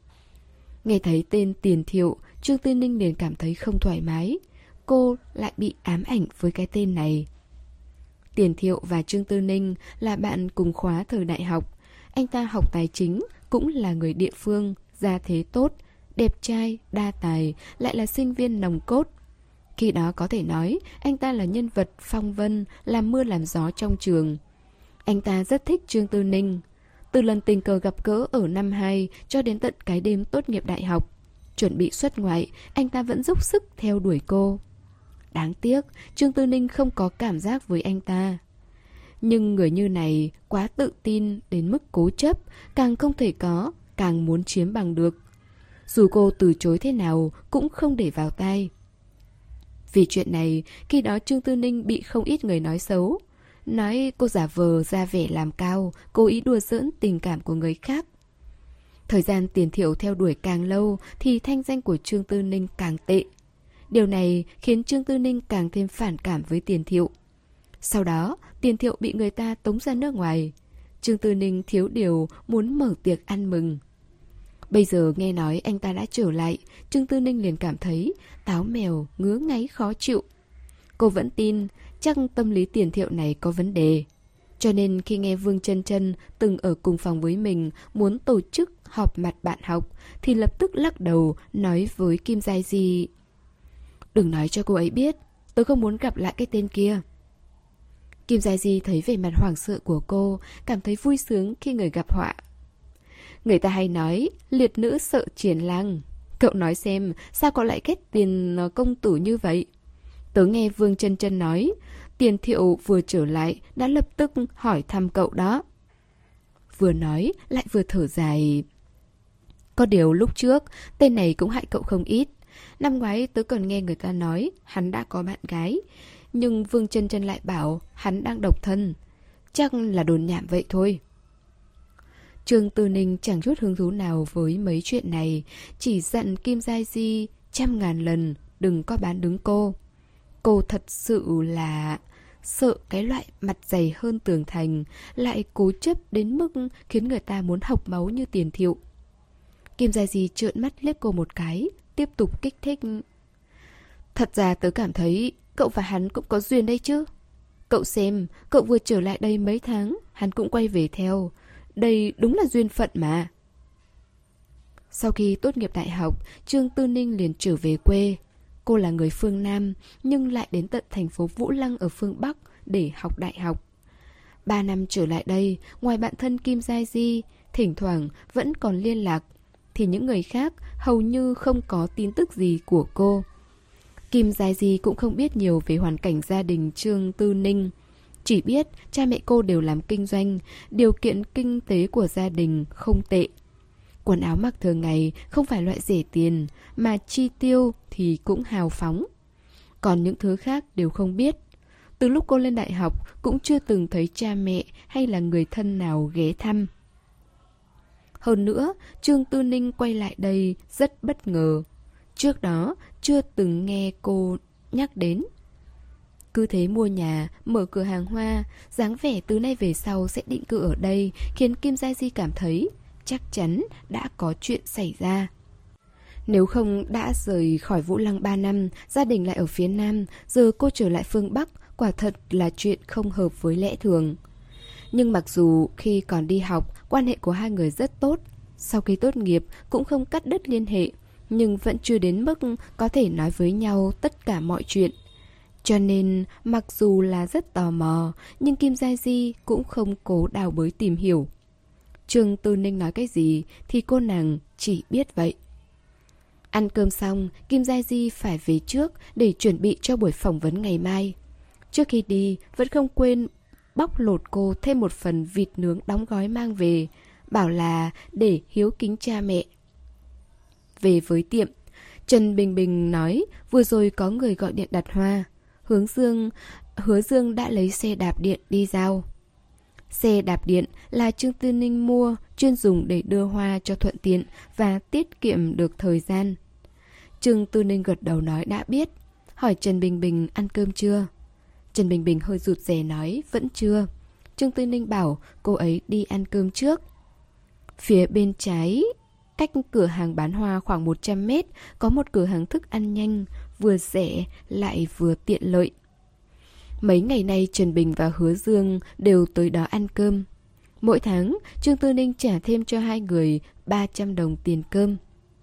Nghe thấy tên Tiền Thiệu, Trương Tư Ninh liền cảm thấy không thoải mái. Cô lại bị ám ảnh với cái tên này. Tiền Thiệu và Trương Tư Ninh là bạn cùng khóa thời đại học. Anh ta học tài chính, cũng là người địa phương, gia thế tốt, đẹp trai, đa tài, lại là sinh viên nòng cốt. Khi đó có thể nói anh ta là nhân vật phong vân, làm mưa làm gió trong trường. Anh ta rất thích Trương Tư Ninh. Từ lần tình cờ gặp gỡ ở năm hai cho đến tận cái đêm tốt nghiệp đại học, chuẩn bị xuất ngoại, anh ta vẫn dốc sức theo đuổi cô. Đáng tiếc, Trương Tư Ninh không có cảm giác với anh ta. Nhưng người như này quá tự tin đến mức cố chấp, càng không thể có, càng muốn chiếm bằng được. Dù cô từ chối thế nào cũng không để vào tai. Vì chuyện này, khi đó Trương Tư Ninh bị không ít người nói xấu. Nói cô giả vờ ra vẻ làm cao, cố ý đùa giỡn tình cảm của người khác. Thời gian Tiền Thiệu theo đuổi càng lâu thì thanh danh của Trương Tư Ninh càng tệ. Điều này khiến Trương Tư Ninh càng thêm phản cảm với Tiền Thiệu. Sau đó, Tiền Thiệu bị người ta tống ra nước ngoài. Trương Tư Ninh thiếu điều muốn mở tiệc ăn mừng. Bây giờ nghe nói anh ta đã trở lại, Trương Tư Ninh liền cảm thấy táo mèo, ngứa ngáy khó chịu. Cô vẫn tin chắc tâm lý Tiền Thiệu này có vấn đề. Cho nên khi nghe Vương Chân Chân từng ở cùng phòng với mình muốn tổ chức họp mặt bạn học thì lập tức lắc đầu nói với Kim Giai Di: Đừng nói cho cô ấy biết, tôi không muốn gặp lại cái tên kia. Kim Giai Di thấy vẻ mặt hoảng sợ của cô, cảm thấy vui sướng khi người gặp họa. Người ta hay nói liệt nữ sợ triển lang. Cậu nói xem sao cậu lại ghét Tiền công tử như vậy? Tớ nghe Vương Chân Chân nói Tiền Thiệu vừa trở lại đã lập tức hỏi thăm cậu đó. Vừa nói lại vừa thở dài. Có điều lúc trước tên này cũng hại cậu không ít. Năm ngoái tớ còn nghe người ta nói hắn đã có bạn gái, nhưng Vương Chân Chân lại bảo hắn đang độc thân. Chắc là đồn nhảm vậy thôi. Trương Tư Ninh chẳng chút hứng thú nào với mấy chuyện này, chỉ dặn Kim Giai Di trăm ngàn lần đừng có bán đứng cô. Cô thật sự là sợ cái loại mặt dày hơn tường thành, lại cố chấp đến mức khiến người ta muốn học máu như Tiền Thiệu. Kim Giai Di trợn mắt liếc cô một cái, tiếp tục kích thích. Thật ra tớ cảm thấy cậu và hắn cũng có duyên đây chứ. Cậu xem, cậu vừa trở lại đây mấy tháng, hắn cũng quay về theo. Đây đúng là duyên phận mà. Sau khi tốt nghiệp đại học, Trương Tư Ninh liền trở về quê. Cô là người phương Nam, nhưng lại đến tận thành phố Vũ Lăng ở phương Bắc để học đại học. Ba năm trở lại đây, ngoài bạn thân Kim Giai Di, thỉnh thoảng vẫn còn liên lạc, thì những người khác hầu như không có tin tức gì của cô. Kim Giai Di cũng không biết nhiều về hoàn cảnh gia đình Trương Tư Ninh. Chỉ biết cha mẹ cô đều làm kinh doanh, điều kiện kinh tế của gia đình không tệ. Quần áo mặc thường ngày không phải loại rẻ tiền, mà chi tiêu thì cũng hào phóng. Còn những thứ khác đều không biết. Từ lúc cô lên đại học cũng chưa từng thấy cha mẹ hay là người thân nào ghé thăm. Hơn nữa, Trương Tư Ninh quay lại đây rất bất ngờ. Trước đó chưa từng nghe cô nhắc đến. Cứ thế mua nhà, mở cửa hàng hoa, dáng vẻ từ nay về sau sẽ định cư ở đây, khiến Kim Gia Di cảm thấy chắc chắn đã có chuyện xảy ra. Nếu không đã rời khỏi Vũ Lăng ba năm, gia đình lại ở phía Nam, giờ cô trở lại phương Bắc, quả thật là chuyện không hợp với lẽ thường. Nhưng mặc dù khi còn đi học, quan hệ của hai người rất tốt, sau khi tốt nghiệp cũng không cắt đứt liên hệ, nhưng vẫn chưa đến mức có thể nói với nhau tất cả mọi chuyện. Cho nên, mặc dù là rất tò mò, nhưng Kim Gia Di cũng không cố đào bới tìm hiểu. Trương Tư Ninh nói cái gì thì cô nàng chỉ biết vậy. Ăn cơm xong, Kim Gia Di phải về trước để chuẩn bị cho buổi phỏng vấn ngày mai. Trước khi đi, vẫn không quên bóc lột cô thêm một phần vịt nướng đóng gói mang về, bảo là để hiếu kính cha mẹ. Về với tiệm, Trần Bình Bình nói vừa rồi có người gọi điện đặt hoa. Hướng Dương, Hứa Dương đã lấy xe đạp điện đi giao. Xe đạp điện là Trương Tư Ninh mua, chuyên dùng để đưa hoa cho thuận tiện và tiết kiệm được thời gian. Trương Tư Ninh gật đầu nói đã biết, hỏi Trần Bình Bình ăn cơm chưa. Trần Bình Bình hơi rụt rè nói vẫn chưa. Trương Tư Ninh bảo cô ấy đi ăn cơm trước. Phía bên trái, cách cửa hàng bán hoa khoảng một trăm mét, có một cửa hàng thức ăn nhanh, vừa rẻ lại vừa tiện lợi. Mấy ngày nay Trần Bình và Hứa Dương đều tới đó ăn cơm. Mỗi tháng, Trương Tư Ninh trả thêm cho hai người ba trăm đồng tiền cơm.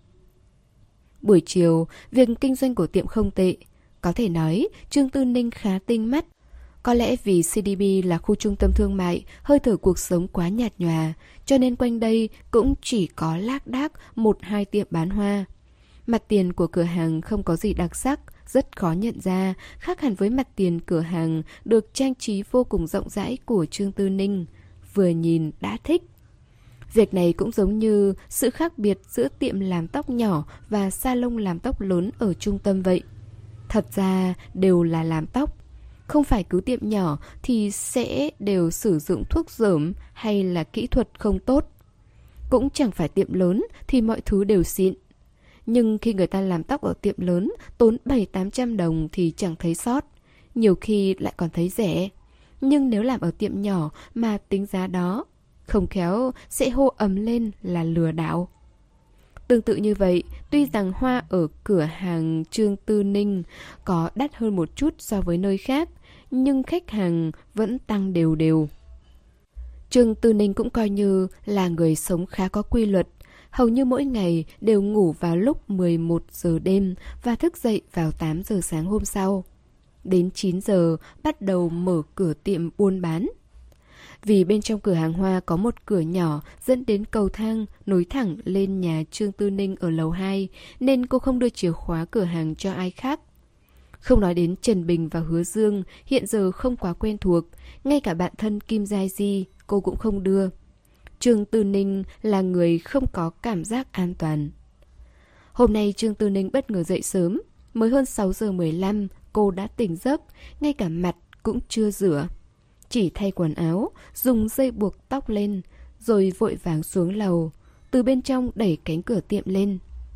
Buổi chiều, việc kinh doanh của tiệm không tệ. Có thể nói, Trương Tư Ninh khá tinh mắt. Có lẽ vì xê đê bê là khu trung tâm thương mại, hơi thở cuộc sống quá nhạt nhòa, cho nên quanh đây cũng chỉ có lác đác một hai tiệm bán hoa. Mặt tiền của cửa hàng không có gì đặc sắc, rất khó nhận ra, khác hẳn với mặt tiền cửa hàng được trang trí vô cùng rộng rãi của Trương Tư Ninh. Vừa nhìn đã thích. Việc này cũng giống như sự khác biệt giữa tiệm làm tóc nhỏ và salon làm tóc lớn ở trung tâm vậy. Thật ra đều là làm tóc. Không phải cứ tiệm nhỏ thì sẽ đều sử dụng thuốc rởm hay là kỹ thuật không tốt. Cũng chẳng phải tiệm lớn thì mọi thứ đều xịn. Nhưng khi người ta làm tóc ở tiệm lớn tốn bảy tám trăm đồng thì chẳng thấy sót. Nhiều khi lại còn thấy rẻ. Nhưng nếu làm ở tiệm nhỏ mà tính giá đó, không khéo sẽ hô ầm lên là lừa đảo. Tương tự như vậy, tuy rằng hoa ở cửa hàng Trương Tư Ninh có đắt hơn một chút so với nơi khác, nhưng khách hàng vẫn tăng đều đều. Trương Tư Ninh cũng coi như là người sống khá có quy luật. Hầu như mỗi ngày đều ngủ vào lúc mười một giờ đêm và thức dậy vào tám giờ sáng hôm sau. Đến chín giờ bắt đầu mở cửa tiệm buôn bán. Vì bên trong cửa hàng hoa có một cửa nhỏ dẫn đến cầu thang nối thẳng lên nhà Trương Tư Ninh ở lầu hai, nên cô không đưa chìa khóa cửa hàng cho ai khác. Không nói đến Trần Bình và Hứa Dương hiện giờ không quá quen thuộc, ngay cả bạn thân Kim Gia Di cô cũng không đưa. Trương Tư Ninh là người không có cảm giác an toàn. Hôm nay Trương Tư Ninh bất ngờ dậy sớm, mới hơn sáu giờ mười lăm cô đã tỉnh giấc, ngay cả mặt cũng chưa rửa. Chỉ thay quần áo, dùng dây buộc tóc lên, rồi vội vàng xuống lầu, từ bên trong đẩy cánh cửa tiệm lên.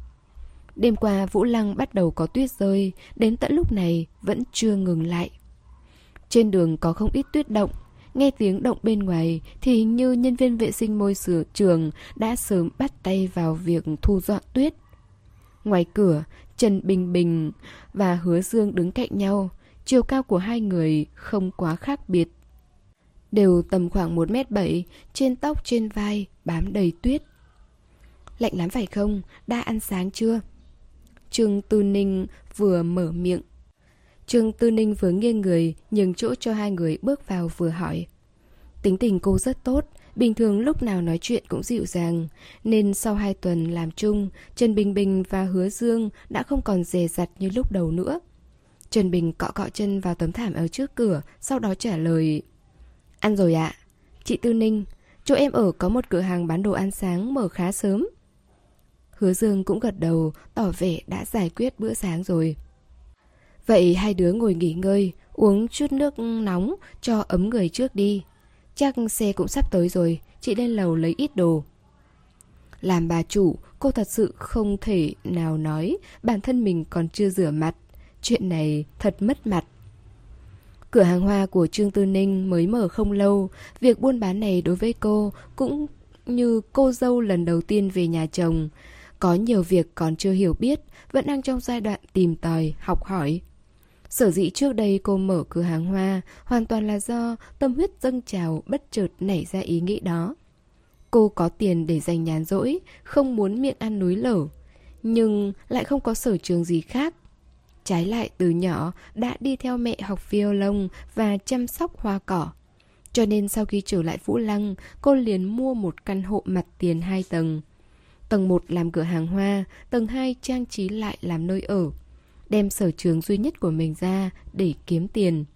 Đêm qua Vũ Lăng bắt đầu có tuyết rơi, đến tận lúc này vẫn chưa ngừng lại. Trên đường có không ít tuyết động, nghe tiếng động bên ngoài thì hình như nhân viên vệ sinh môi trường đã sớm bắt tay vào việc thu dọn tuyết. Ngoài cửa, Trần Bình Bình và Hứa Dương đứng cạnh nhau, chiều cao của hai người không quá khác biệt. Đều tầm khoảng một mét bảy, trên tóc trên vai bám đầy tuyết. Lạnh lắm phải không? Đã ăn sáng chưa? Trương Tư Ninh vừa mở miệng. Trương Tư Ninh vừa nghiêng người, nhường chỗ cho hai người bước vào vừa hỏi. Tính tình cô rất tốt, bình thường lúc nào nói chuyện cũng dịu dàng, nên sau hai tuần làm chung, Trần Bình Bình và Hứa Dương đã không còn dè dặt như lúc đầu nữa. Trần Bình cọ cọ chân vào tấm thảm ở trước cửa, sau đó trả lời. Ăn rồi ạ. Chị Tư Ninh, chỗ em ở có một cửa hàng bán đồ ăn sáng mở khá sớm. Hứa Dương cũng gật đầu, tỏ vẻ đã giải quyết bữa sáng rồi. Vậy hai đứa ngồi nghỉ ngơi, uống chút nước nóng cho ấm người trước đi. Chắc xe cũng sắp tới rồi, chị lên lầu lấy ít đồ. Làm bà chủ, cô thật sự không thể nào nói bản thân mình còn chưa rửa mặt. Chuyện này thật mất mặt. Cửa hàng hoa của Trương Tư Ninh mới mở không lâu, việc buôn bán này đối với cô cũng như cô dâu lần đầu tiên về nhà chồng. Có nhiều việc còn chưa hiểu biết, vẫn đang trong giai đoạn tìm tòi, học hỏi. Sở dĩ trước đây cô mở cửa hàng hoa hoàn toàn là do tâm huyết dâng trào bất chợt nảy ra ý nghĩ đó. Cô có tiền để dành nhàn rỗi, không muốn miệng ăn núi lở, nhưng lại không có sở trường gì khác. Trái lại từ nhỏ đã đi theo mẹ học violon và chăm sóc hoa cỏ. Cho nên sau khi trở lại Vũ Lăng, cô liền mua một căn hộ mặt tiền hai tầng. Tầng một làm cửa hàng hoa, tầng hai trang trí lại làm nơi ở. Đem sở trường duy nhất của mình ra để kiếm tiền.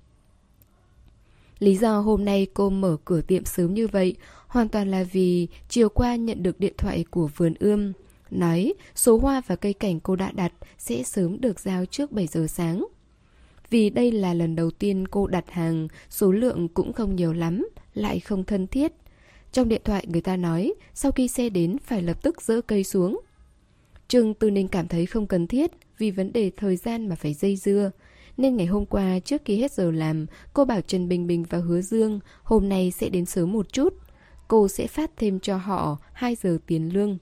Lý do hôm nay cô mở cửa tiệm sớm như vậy hoàn toàn là vì chiều qua nhận được điện thoại của vườn ươm. Nói số hoa và cây cảnh cô đã đặt sẽ sớm được giao trước bảy giờ sáng. Vì đây là lần đầu tiên cô đặt hàng, số lượng cũng không nhiều lắm, lại không thân thiết. Trong điện thoại người ta nói sau khi xe đến phải lập tức dỡ cây xuống. Trương Tư Ninh cảm thấy không cần thiết vì vấn đề thời gian mà phải dây dưa. Nên ngày hôm qua trước khi hết giờ làm, cô bảo Trần Bình Bình và Hứa Dương hôm nay sẽ đến sớm một chút. Cô sẽ phát thêm cho họ hai giờ tiền lương.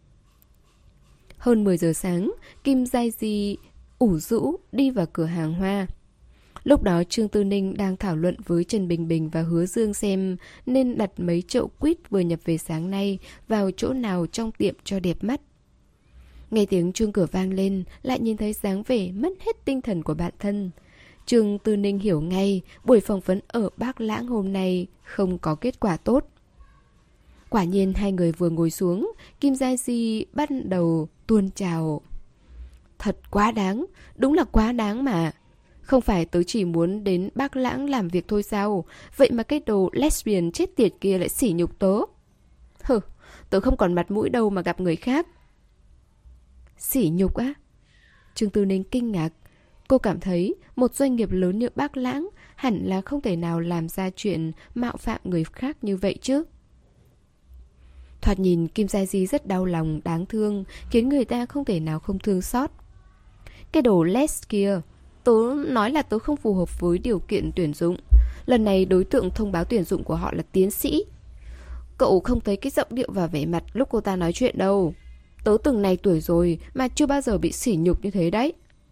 Hơn mười giờ sáng, Kim Giai Di ủ rũ đi vào cửa hàng hoa. Lúc đó Trương Tư Ninh đang thảo luận với Trần Bình Bình và Hứa Dương xem nên đặt mấy chậu quýt vừa nhập về sáng nay vào chỗ nào trong tiệm cho đẹp mắt. Nghe tiếng chuông cửa vang lên, lại nhìn thấy dáng vẻ mất hết tinh thần của bạn thân. Trương Tư Ninh hiểu ngay buổi phỏng vấn ở Bác Lãng hôm nay không có kết quả tốt. Quả nhiên hai người vừa ngồi xuống, Kim Giai Di bắt đầu tuôn trào. Thật quá đáng, đúng là quá đáng mà. Không phải tớ chỉ muốn đến Bác Lãng làm việc thôi sao? Vậy mà cái đồ lesbian chết tiệt kia lại sỉ nhục tớ. Hừ, tớ không còn mặt mũi đâu mà gặp người khác. Sỉ nhục á? Trương Tư Ninh kinh ngạc. Cô cảm thấy một doanh nghiệp lớn như Bác Lãng hẳn là không thể nào làm ra chuyện mạo phạm người khác như vậy chứ. Thoạt nhìn Kim Giai Di rất đau lòng, đáng thương, khiến người ta không thể nào không thương xót. Cái đồ les kia, tớ nói là tớ không phù hợp với điều kiện tuyển dụng. Lần này đối tượng thông báo tuyển dụng của họ là tiến sĩ. Cậu không thấy cái giọng điệu và vẻ mặt lúc cô ta nói chuyện đâu. Tớ từng này tuổi rồi mà chưa bao giờ bị sỉ nhục như thế đấy.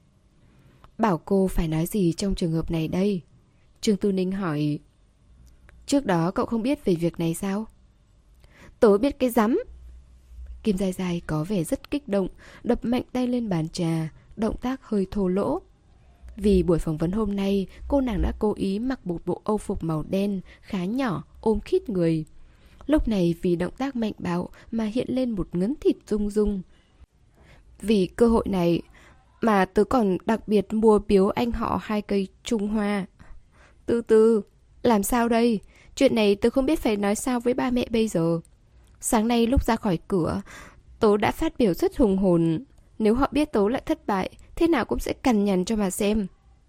Bảo cô phải nói gì trong trường hợp này đây? Trương Tư Ninh hỏi. Trước đó cậu không biết về việc này sao? Tớ biết cái rắm. Kim Giai Giai có vẻ rất kích động, đập mạnh tay lên bàn trà, động tác hơi thô lỗ. Vì buổi phỏng vấn hôm nay, cô nàng đã cố ý mặc một bộ âu phục màu đen, khá nhỏ, ôm khít người. Lúc này vì động tác mạnh bạo mà hiện lên một ngấn thịt rung rung. Vì cơ hội này mà tớ còn đặc biệt mua biếu anh họ hai cây trung hoa. Từ từ, làm sao đây? Chuyện này tớ không biết phải nói sao với ba mẹ bây giờ. Sáng nay lúc ra khỏi cửa, tớ đã phát biểu rất hùng hồn. Nếu họ biết tớ lại thất bại, thế nào cũng sẽ cằn nhằn cho mà xem.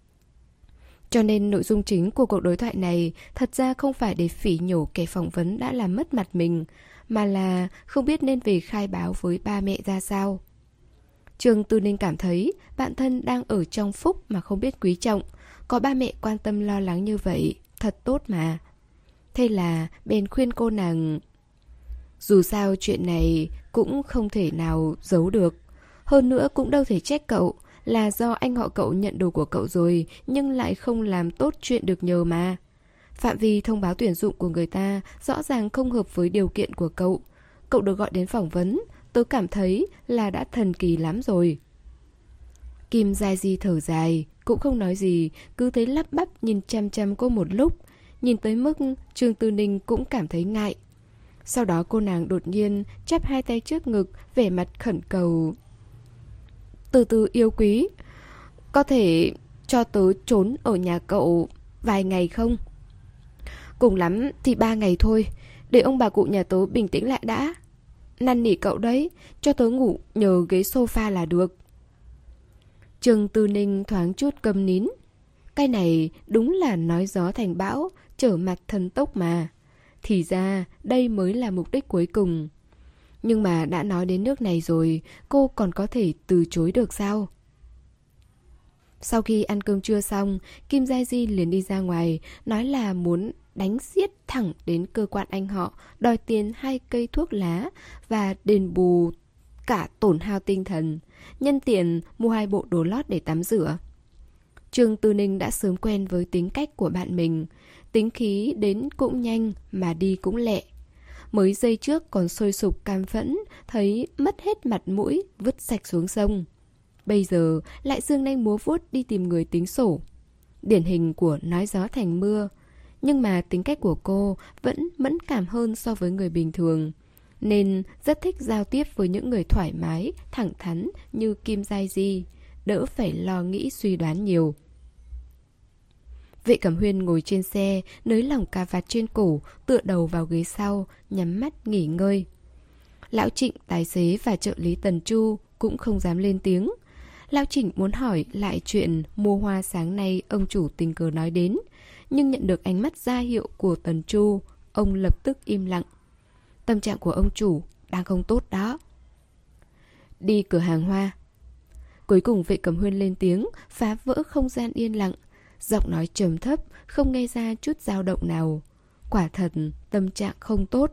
Cho nên nội dung chính của cuộc đối thoại này thật ra không phải để phỉ nhổ kẻ phỏng vấn đã làm mất mặt mình, mà là không biết nên về khai báo với ba mẹ ra sao. Trương Tư Ninh cảm thấy bạn thân đang ở trong phúc mà không biết quý trọng. Có ba mẹ quan tâm lo lắng như vậy, thật tốt mà. Thế là bèn khuyên cô nàng. Dù sao chuyện này cũng không thể nào giấu được. Hơn nữa cũng đâu thể trách cậu. Là do anh họ cậu nhận đồ của cậu rồi nhưng lại không làm tốt chuyện được nhờ mà. Phạm vi thông báo tuyển dụng của người ta rõ ràng không hợp với điều kiện của cậu. Cậu được gọi đến phỏng vấn, tớ cảm thấy là đã thần kỳ lắm rồi. Kim Giai Di thở dài, cũng không nói gì, cứ thấy lắp bắp nhìn chăm chăm cô một lúc. Nhìn tới mức Trương Tư Ninh cũng cảm thấy ngại. Sau đó cô nàng đột nhiên chắp hai tay trước ngực, vẻ mặt khẩn cầu. Từ từ yêu quý, có thể cho tớ trốn ở nhà cậu vài ngày không? Cùng lắm thì ba ngày thôi, để ông bà cụ nhà tớ bình tĩnh lại đã. Năn nỉ cậu đấy, cho tớ ngủ nhờ ghế sofa là được. Trương Tư Ninh thoáng chút câm nín. Cái này đúng là nói gió thành bão, trở mặt thần tốc mà. Thì ra đây mới là mục đích cuối cùng. Nhưng mà đã nói đến nước này rồi, cô còn có thể từ chối được sao? Sau khi ăn cơm trưa xong, Kim Gia Di liền đi ra ngoài, nói là muốn đánh xiết thẳng đến cơ quan anh họ, đòi tiền hai cây thuốc lá và đền bù cả tổn hao tinh thần, nhân tiện mua hai bộ đồ lót để tắm rửa. Trương Tư Ninh đã sớm quen với tính cách của bạn mình, tính khí đến cũng nhanh mà đi cũng lẹ. Mới giây trước còn sôi sục cam phẫn, thấy mất hết mặt mũi, vứt sạch xuống sông. Bây giờ lại dương nanh múa vuốt đi tìm người tính sổ. Điển hình của nói gió thành mưa. Nhưng mà tính cách của cô vẫn mẫn cảm hơn so với người bình thường, nên rất thích giao tiếp với những người thoải mái, thẳng thắn như Kim Gia Di, đỡ phải lo nghĩ suy đoán nhiều. Vệ Cẩm Huyên ngồi trên xe, nới lỏng cà vạt trên cổ, tựa đầu vào ghế sau, nhắm mắt nghỉ ngơi. Lão Trịnh, tài xế và trợ lý Tần Chu cũng không dám lên tiếng. Lão Trịnh muốn hỏi lại chuyện mua hoa sáng nay ông chủ tình cờ nói đến, nhưng nhận được ánh mắt ra hiệu của Tần Chu, ông lập tức im lặng. Tâm trạng của ông chủ đang không tốt đó. Đi cửa hàng hoa. Cuối cùng Vệ Cẩm Huyên lên tiếng, phá vỡ không gian yên lặng. Giọng nói trầm thấp, không nghe ra chút dao động nào. Quả thật, tâm trạng không tốt.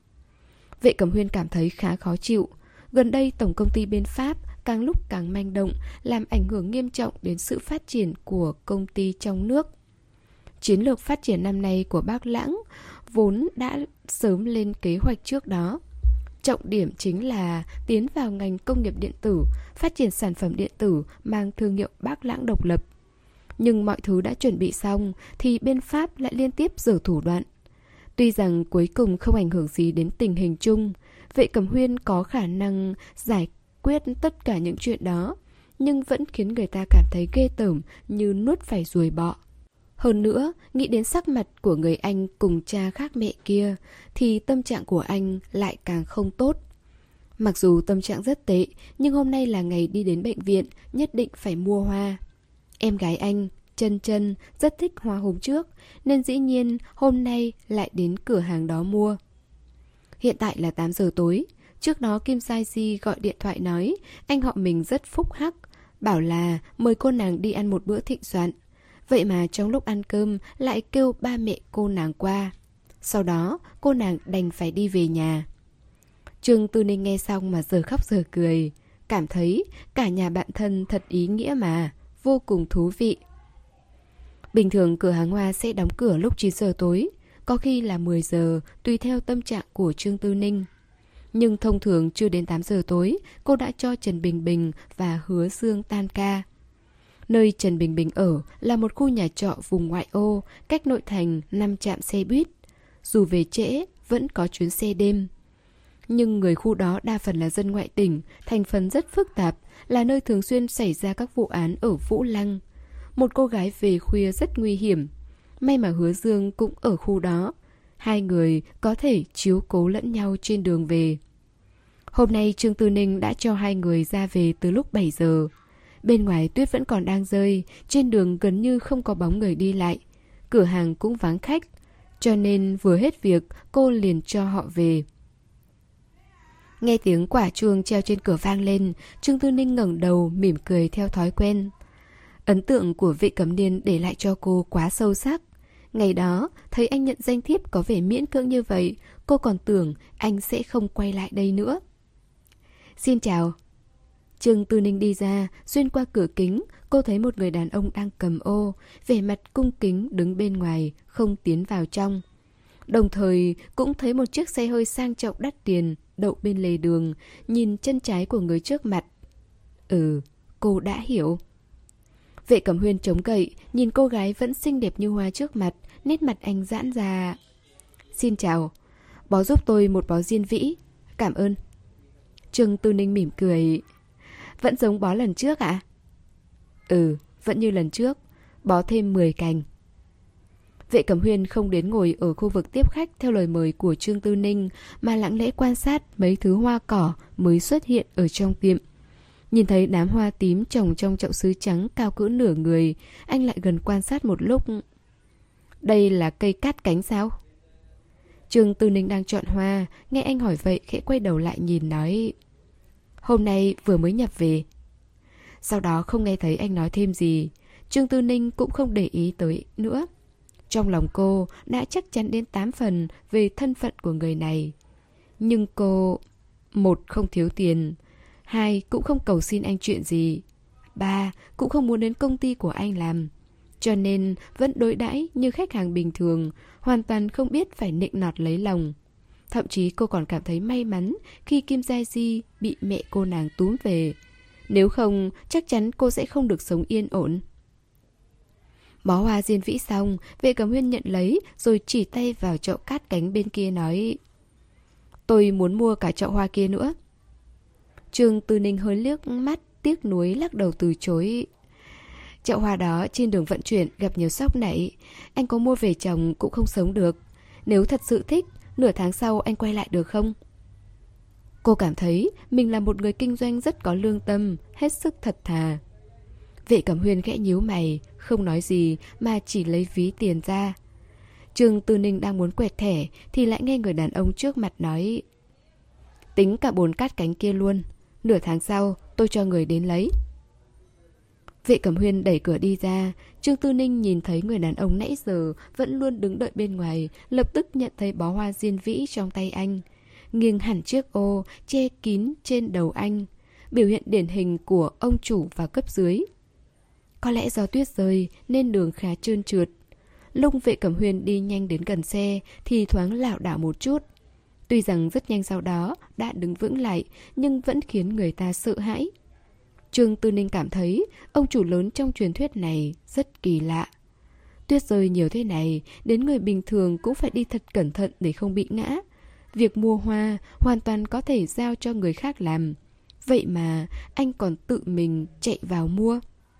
Vệ Cẩm Huyên cảm thấy khá khó chịu. Gần đây tổng công ty bên Pháp càng lúc càng manh động, làm ảnh hưởng nghiêm trọng đến sự phát triển của công ty trong nước. Chiến lược phát triển năm nay của Bác Lãng vốn đã sớm lên kế hoạch trước đó. Trọng điểm chính là tiến vào ngành công nghiệp điện tử, phát triển sản phẩm điện tử mang thương hiệu Bác Lãng độc lập. Nhưng mọi thứ đã chuẩn bị xong thì bên Pháp lại liên tiếp giở thủ đoạn. Tuy rằng cuối cùng không ảnh hưởng gì đến tình hình chung, Vệ Cẩm Huyên có khả năng giải quyết tất cả những chuyện đó, nhưng vẫn khiến người ta cảm thấy ghê tởm như nuốt phải ruồi bọ. Hơn nữa, nghĩ đến sắc mặt của người anh cùng cha khác mẹ kia, thì tâm trạng của anh lại càng không tốt. Mặc dù tâm trạng rất tệ, nhưng hôm nay là ngày đi đến bệnh viện, nhất định phải mua hoa. Em gái anh, Chân Chân, rất thích hoa hôm trước, nên dĩ nhiên hôm nay lại đến cửa hàng đó mua. Hiện tại là tám giờ tối. Trước đó Kim Gia Di gọi điện thoại nói anh họ mình rất phúc hắc, bảo là mời cô nàng đi ăn một bữa thịnh soạn. Vậy mà trong lúc ăn cơm lại kêu ba mẹ cô nàng qua. Sau đó cô nàng đành phải đi về nhà. Trương Tư Ninh nghe xong mà giờ khóc giờ cười, cảm thấy cả nhà bạn thân thật ý nghĩa mà, vô cùng thú vị. Bình thường cửa hàng hoa sẽ đóng cửa lúc chín giờ tối, có khi là mười giờ, tùy theo tâm trạng của Trương Tư Ninh. Nhưng thông thường chưa đến tám giờ tối, cô đã cho Trần Bình Bình và Hứa Dương tan ca. Nơi Trần Bình Bình ở là một khu nhà trọ vùng ngoại ô, cách nội thành năm trạm xe buýt. Dù về trễ, vẫn có chuyến xe đêm. Nhưng người khu đó đa phần là dân ngoại tỉnh, thành phần rất phức tạp, là nơi thường xuyên xảy ra các vụ án ở Vũ Lăng. Một cô gái về khuya rất nguy hiểm. May mà Hứa Dương cũng ở khu đó. Hai người có thể chiếu cố lẫn nhau trên đường về. Hôm nay Trương Tư Ninh đã cho hai người ra về từ lúc bảy giờ. Bên ngoài tuyết vẫn còn đang rơi, trên đường gần như không có bóng người đi lại. Cửa hàng cũng vắng khách, cho nên vừa hết việc cô liền cho họ về. Nghe tiếng quả chuông treo trên cửa vang lên, Trương Tư Ninh ngẩng đầu mỉm cười theo thói quen. Ấn tượng của Vệ Cẩm Niên để lại cho cô quá sâu sắc. Ngày đó, thấy anh nhận danh thiếp có vẻ miễn cưỡng như vậy, cô còn tưởng anh sẽ không quay lại đây nữa. Xin chào. Trương Tư Ninh đi ra, xuyên qua cửa kính, cô thấy một người đàn ông đang cầm ô, vẻ mặt cung kính đứng bên ngoài, không tiến vào trong. Đồng thời cũng thấy một chiếc xe hơi sang trọng đắt tiền đậu bên lề đường, nhìn chân trái của người trước mặt. Ừ, cô đã hiểu. Vệ Cẩm Huyên chống cậy, nhìn cô gái vẫn xinh đẹp như hoa trước mặt, nét mặt anh giãn ra. Xin chào, bó giúp tôi một bó diên vĩ. Cảm ơn. Trương Tư Ninh mỉm cười. Vẫn giống bó lần trước ạ? À? Ừ, vẫn như lần trước, bó thêm mười cành. Vệ Cẩm Huyên không đến ngồi ở khu vực tiếp khách theo lời mời của Trương Tư Ninh, mà lặng lẽ quan sát mấy thứ hoa cỏ mới xuất hiện ở trong tiệm. Nhìn thấy đám hoa tím trồng trong chậu sứ trắng cao cỡ nửa người, anh lại gần quan sát một lúc. Đây là cây cát cánh sao? Trương Tư Ninh đang chọn hoa, nghe anh hỏi vậy khẽ quay đầu lại nhìn nói: Hôm nay vừa mới nhập về. Sau đó không nghe thấy anh nói thêm gì, Trương Tư Ninh cũng không để ý tới nữa. Trong lòng cô đã chắc chắn đến tám phần về thân phận của người này. Nhưng cô, một, không thiếu tiền, hai, cũng không cầu xin anh chuyện gì, ba, cũng không muốn đến công ty của anh làm. Cho nên vẫn đối đãi như khách hàng bình thường, hoàn toàn không biết phải nịnh nọt lấy lòng. Thậm chí cô còn cảm thấy may mắn khi Kim Gia Di bị mẹ cô nàng túm về. Nếu không, chắc chắn cô sẽ không được sống yên ổn. Bó hoa diên vĩ xong, Vệ Cẩm Huyên nhận lấy rồi chỉ tay vào chậu cát cánh bên kia nói: Tôi muốn mua cả chậu hoa kia nữa. Trương Tư Ninh hơi liếc mắt tiếc nuối lắc đầu từ chối. Chậu hoa đó trên đường vận chuyển gặp nhiều sóc nảy, anh có mua về trồng cũng không sống được. Nếu thật sự thích, nửa tháng sau anh quay lại được không? Cô cảm thấy mình là một người kinh doanh rất có lương tâm, hết sức thật thà. Vệ Cẩm Huyên khẽ nhíu mày, không nói gì mà chỉ lấy ví tiền ra. Trương Tư Ninh đang muốn quẹt thẻ thì lại nghe người đàn ông trước mặt nói: Tính cả bốn cát cánh kia luôn, nửa tháng sau tôi cho người đến lấy. Vệ Cẩm Huyên đẩy cửa đi ra. Trương Tư Ninh nhìn thấy người đàn ông nãy giờ vẫn luôn đứng đợi bên ngoài, lập tức nhận thấy bó hoa diên vĩ trong tay anh, nghiêng hẳn chiếc ô che kín trên đầu anh, biểu hiện điển hình của ông chủ và cấp dưới. Có lẽ do tuyết rơi nên đường khá trơn trượt. Lúc Vệ Cẩm Huyên đi nhanh đến gần xe thì thoáng lảo đảo một chút. Tuy rằng rất nhanh sau đó đã đứng vững lại, nhưng vẫn khiến người ta sợ hãi. Trương Tư Ninh cảm thấy ông chủ lớn trong truyền thuyết này rất kỳ lạ. Tuyết rơi nhiều thế này, đến người bình thường cũng phải đi thật cẩn thận để không bị ngã. Việc mua hoa hoàn toàn có thể giao cho người khác làm. Vậy mà anh còn tự mình chạy vào mua.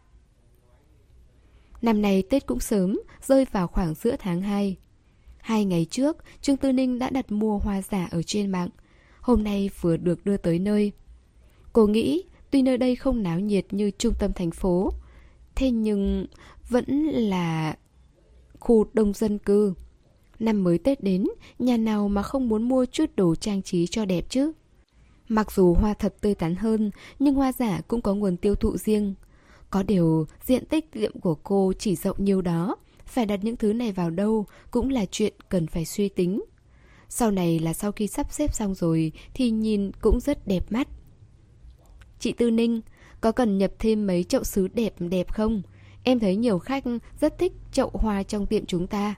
Năm nay Tết cũng sớm, rơi vào khoảng giữa tháng hai. Hai ngày trước, Trương Tư Ninh đã đặt mua hoa giả ở trên mạng. Hôm nay vừa được đưa tới nơi. Cô nghĩ tuy nơi đây không náo nhiệt như trung tâm thành phố, thế nhưng vẫn là khu đông dân cư. Năm mới Tết đến, nhà nào mà không muốn mua chút đồ trang trí cho đẹp chứ? Mặc dù hoa thật tươi tắn hơn, nhưng hoa giả cũng có nguồn tiêu thụ riêng. Có điều, diện tích tiệm của cô chỉ rộng nhiêu đó, phải đặt những thứ này vào đâu cũng là chuyện cần phải suy tính. Sau này là sau khi sắp xếp xong rồi thì nhìn cũng rất đẹp mắt. Chị Tư Ninh, có cần nhập thêm mấy chậu sứ đẹp đẹp không? Em thấy nhiều khách rất thích chậu hoa trong tiệm chúng ta.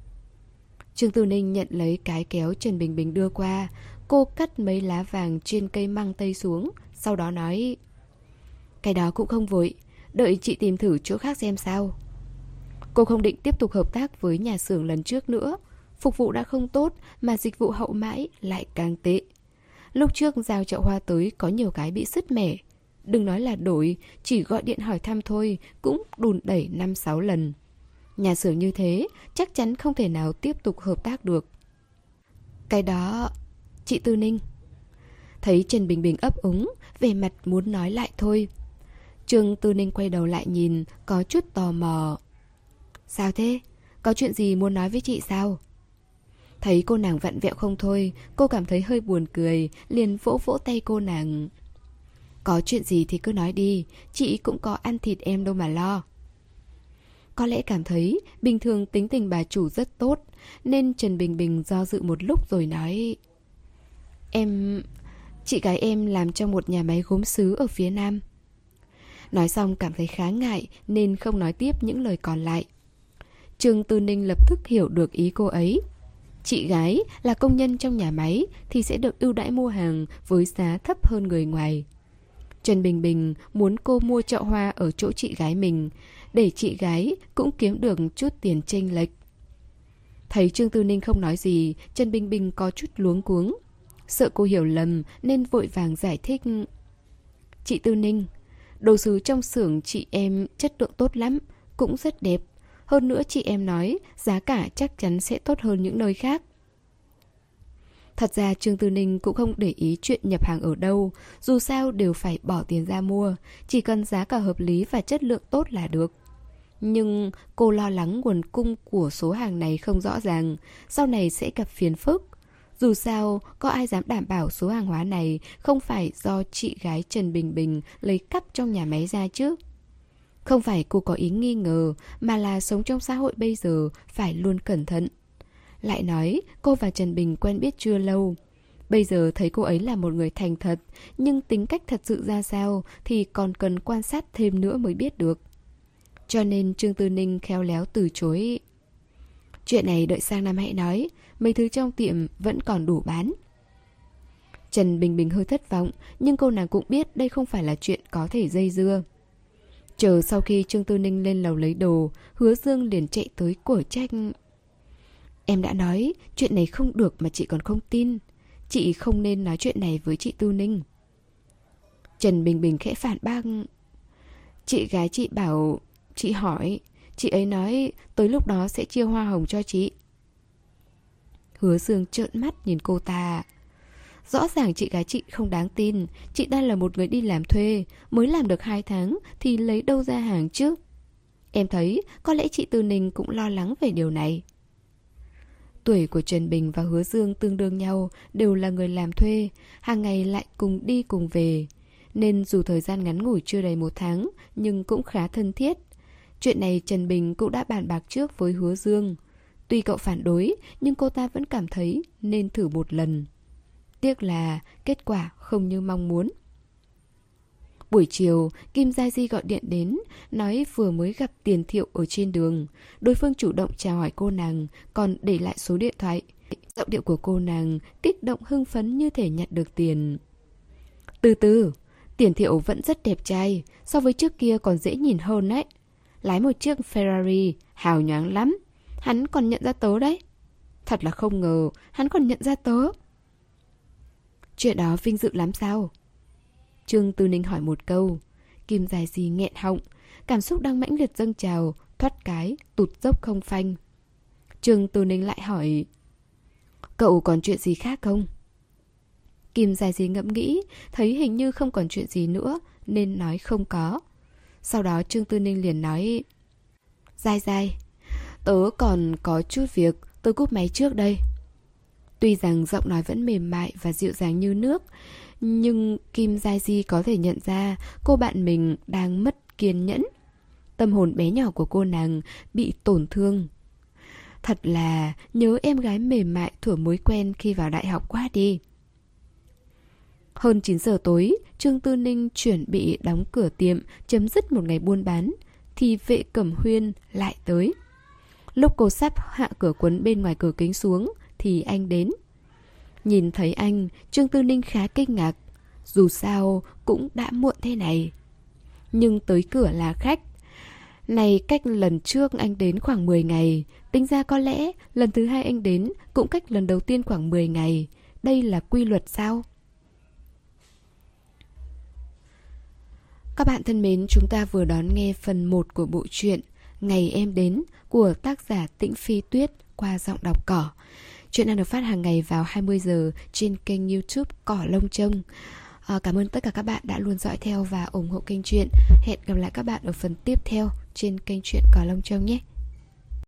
Trương Tư Ninh nhận lấy cái kéo Trần Bình Bình đưa qua. Cô cắt mấy lá vàng trên cây măng tây xuống, sau đó nói: Cái đó cũng không vội, đợi chị tìm thử chỗ khác xem sao. Cô không định tiếp tục hợp tác với nhà xưởng lần trước nữa. Phục vụ đã không tốt mà dịch vụ hậu mãi lại càng tệ. Lúc trước giao chậu hoa tới có nhiều cái bị sứt mẻ. Đừng nói là đổi, chỉ gọi điện hỏi thăm thôi cũng đùn đẩy năm sáu lần. Nhà xưởng như thế chắc chắn không thể nào tiếp tục hợp tác được. Cái đó... Chị Tư Ninh. Thấy Trần Bình Bình ấp úng, vẻ mặt muốn nói lại thôi. Trương Tư Ninh quay đầu lại nhìn, có chút tò mò. Sao thế? Có chuyện gì muốn nói với chị sao? Thấy cô nàng vặn vẹo không thôi, cô cảm thấy hơi buồn cười, liền vỗ vỗ tay cô nàng. Có chuyện gì thì cứ nói đi, chị cũng có ăn thịt em đâu mà lo. Có lẽ cảm thấy bình thường tính tình bà chủ rất tốt, nên Trần Bình Bình do dự một lúc rồi nói: Em... Chị gái em làm trong một nhà máy gốm sứ ở phía Nam. Nói xong cảm thấy khá ngại nên không nói tiếp những lời còn lại. Trương Tư Ninh lập tức hiểu được ý cô ấy. Chị gái là công nhân trong nhà máy thì sẽ được ưu đãi mua hàng với giá thấp hơn người ngoài. Trần Bình Bình muốn cô mua chậu hoa ở chỗ chị gái mình, để chị gái cũng kiếm được chút tiền chênh lệch. Thấy Trương Tư Ninh không nói gì, Trần Bình Bình có chút luống cuống. Sợ cô hiểu lầm nên vội vàng giải thích. Chị Tư Ninh, đồ sứ trong xưởng chị em chất lượng tốt lắm, cũng rất đẹp. Hơn nữa chị em nói giá cả chắc chắn sẽ tốt hơn những nơi khác. Thật ra Trương Tư Ninh cũng không để ý chuyện nhập hàng ở đâu, dù sao đều phải bỏ tiền ra mua, chỉ cần giá cả hợp lý và chất lượng tốt là được. Nhưng cô lo lắng nguồn cung của số hàng này không rõ ràng, sau này sẽ gặp phiền phức. Dù sao, có ai dám đảm bảo số hàng hóa này không phải do chị gái Trần Bình Bình lấy cắp trong nhà máy ra chứ? Không phải cô có ý nghi ngờ, mà là sống trong xã hội bây giờ phải luôn cẩn thận. Lại nói, cô và Trần Bình quen biết chưa lâu. Bây giờ thấy cô ấy là một người thành thật, nhưng tính cách thật sự ra sao thì còn cần quan sát thêm nữa mới biết được. Cho nên Trương Tư Ninh khéo léo từ chối. Chuyện này đợi sang năm hãy nói, mấy thứ trong tiệm vẫn còn đủ bán. Trần Bình Bình hơi thất vọng, nhưng cô nàng cũng biết đây không phải là chuyện có thể dây dưa. Chờ sau khi Trương Tư Ninh lên lầu lấy đồ, Hứa Dương liền chạy tới của trách. Em đã nói, chuyện này không được mà chị còn không tin. Chị không nên nói chuyện này với chị Tư Ninh. Trần Bình Bình khẽ phản bác. Chị gái chị bảo, chị hỏi, chị ấy nói tới lúc đó sẽ chia hoa hồng cho chị. Hứa Dương trợn mắt nhìn cô ta. Rõ ràng chị gái chị không đáng tin. Chị đang là một người đi làm thuê, mới làm được hai tháng thì lấy đâu ra hàng chứ? Em thấy có lẽ chị Tư Ninh cũng lo lắng về điều này. Tuổi của Trần Bình và Hứa Dương tương đương nhau, đều là người làm thuê, hàng ngày lại cùng đi cùng về. Nên dù thời gian ngắn ngủi chưa đầy một tháng, nhưng cũng khá thân thiết. Chuyện này Trần Bình cũng đã bàn bạc trước với Hứa Dương. Tuy cậu phản đối, nhưng cô ta vẫn cảm thấy nên thử một lần. Tiếc là kết quả không như mong muốn. Buổi chiều, Kim Gia Di gọi điện đến, nói vừa mới gặp Tiền Thiệu ở trên đường. Đối phương chủ động chào hỏi cô nàng, còn để lại số điện thoại. Giọng điệu của cô nàng kích động hưng phấn như thể nhận được tiền. Từ từ, Tiền Thiệu vẫn rất đẹp trai, so với trước kia còn dễ nhìn hơn đấy. Lái một chiếc Ferrari, hào nhoáng lắm. Hắn còn nhận ra tớ đấy. Thật là không ngờ, hắn còn nhận ra tớ. Chuyện đó vinh dự lắm sao? Trương Tư Ninh hỏi một câu. Kim Dài Di nghẹn họng, cảm xúc đang mãnh liệt dâng trào, thoát cái, tụt dốc không phanh. Trương Tư Ninh lại hỏi, cậu còn chuyện gì khác không? Kim Dài Di ngẫm nghĩ, thấy hình như không còn chuyện gì nữa, nên nói không có. Sau đó Trương Tư Ninh liền nói, Dài Dài, tớ còn có chút việc, tớ cúp máy trước đây. Tuy rằng giọng nói vẫn mềm mại và dịu dàng như nước, nhưng Kim Gia Di có thể nhận ra cô bạn mình đang mất kiên nhẫn. Tâm hồn bé nhỏ của cô nàng bị tổn thương. Thật là nhớ em gái mềm mại thuở mới quen khi vào đại học quá đi. Hơn chín giờ tối, Trương Tư Ninh chuẩn bị đóng cửa tiệm, chấm dứt một ngày buôn bán, thì Vệ Cẩm Huyên lại tới. Lúc cô sắp hạ cửa cuốn bên ngoài cửa kính xuống, thì anh đến. Nhìn thấy anh, Trương Tư Ninh khá kinh ngạc. Dù sao cũng đã muộn thế này. Nhưng tới cửa là khách. Này cách lần trước anh đến khoảng mười ngày. Tính ra có lẽ lần thứ hai anh đến cũng cách lần đầu tiên khoảng mười ngày. Đây là quy luật sao? Các bạn thân mến, chúng ta vừa đón nghe phần một của bộ truyện Ngày Em Đến của tác giả Tĩnh Phi Tuyết qua giọng đọc Cỏ. Chuyện đang được phát hàng ngày vào hai mươi giờ trên kênh YouTube Cỏ Lông Trông. À, cảm ơn tất cả các bạn đã luôn dõi theo và ủng hộ kênh truyện. Hẹn gặp lại các bạn ở phần tiếp theo trên kênh truyện Cỏ Lông Trông nhé.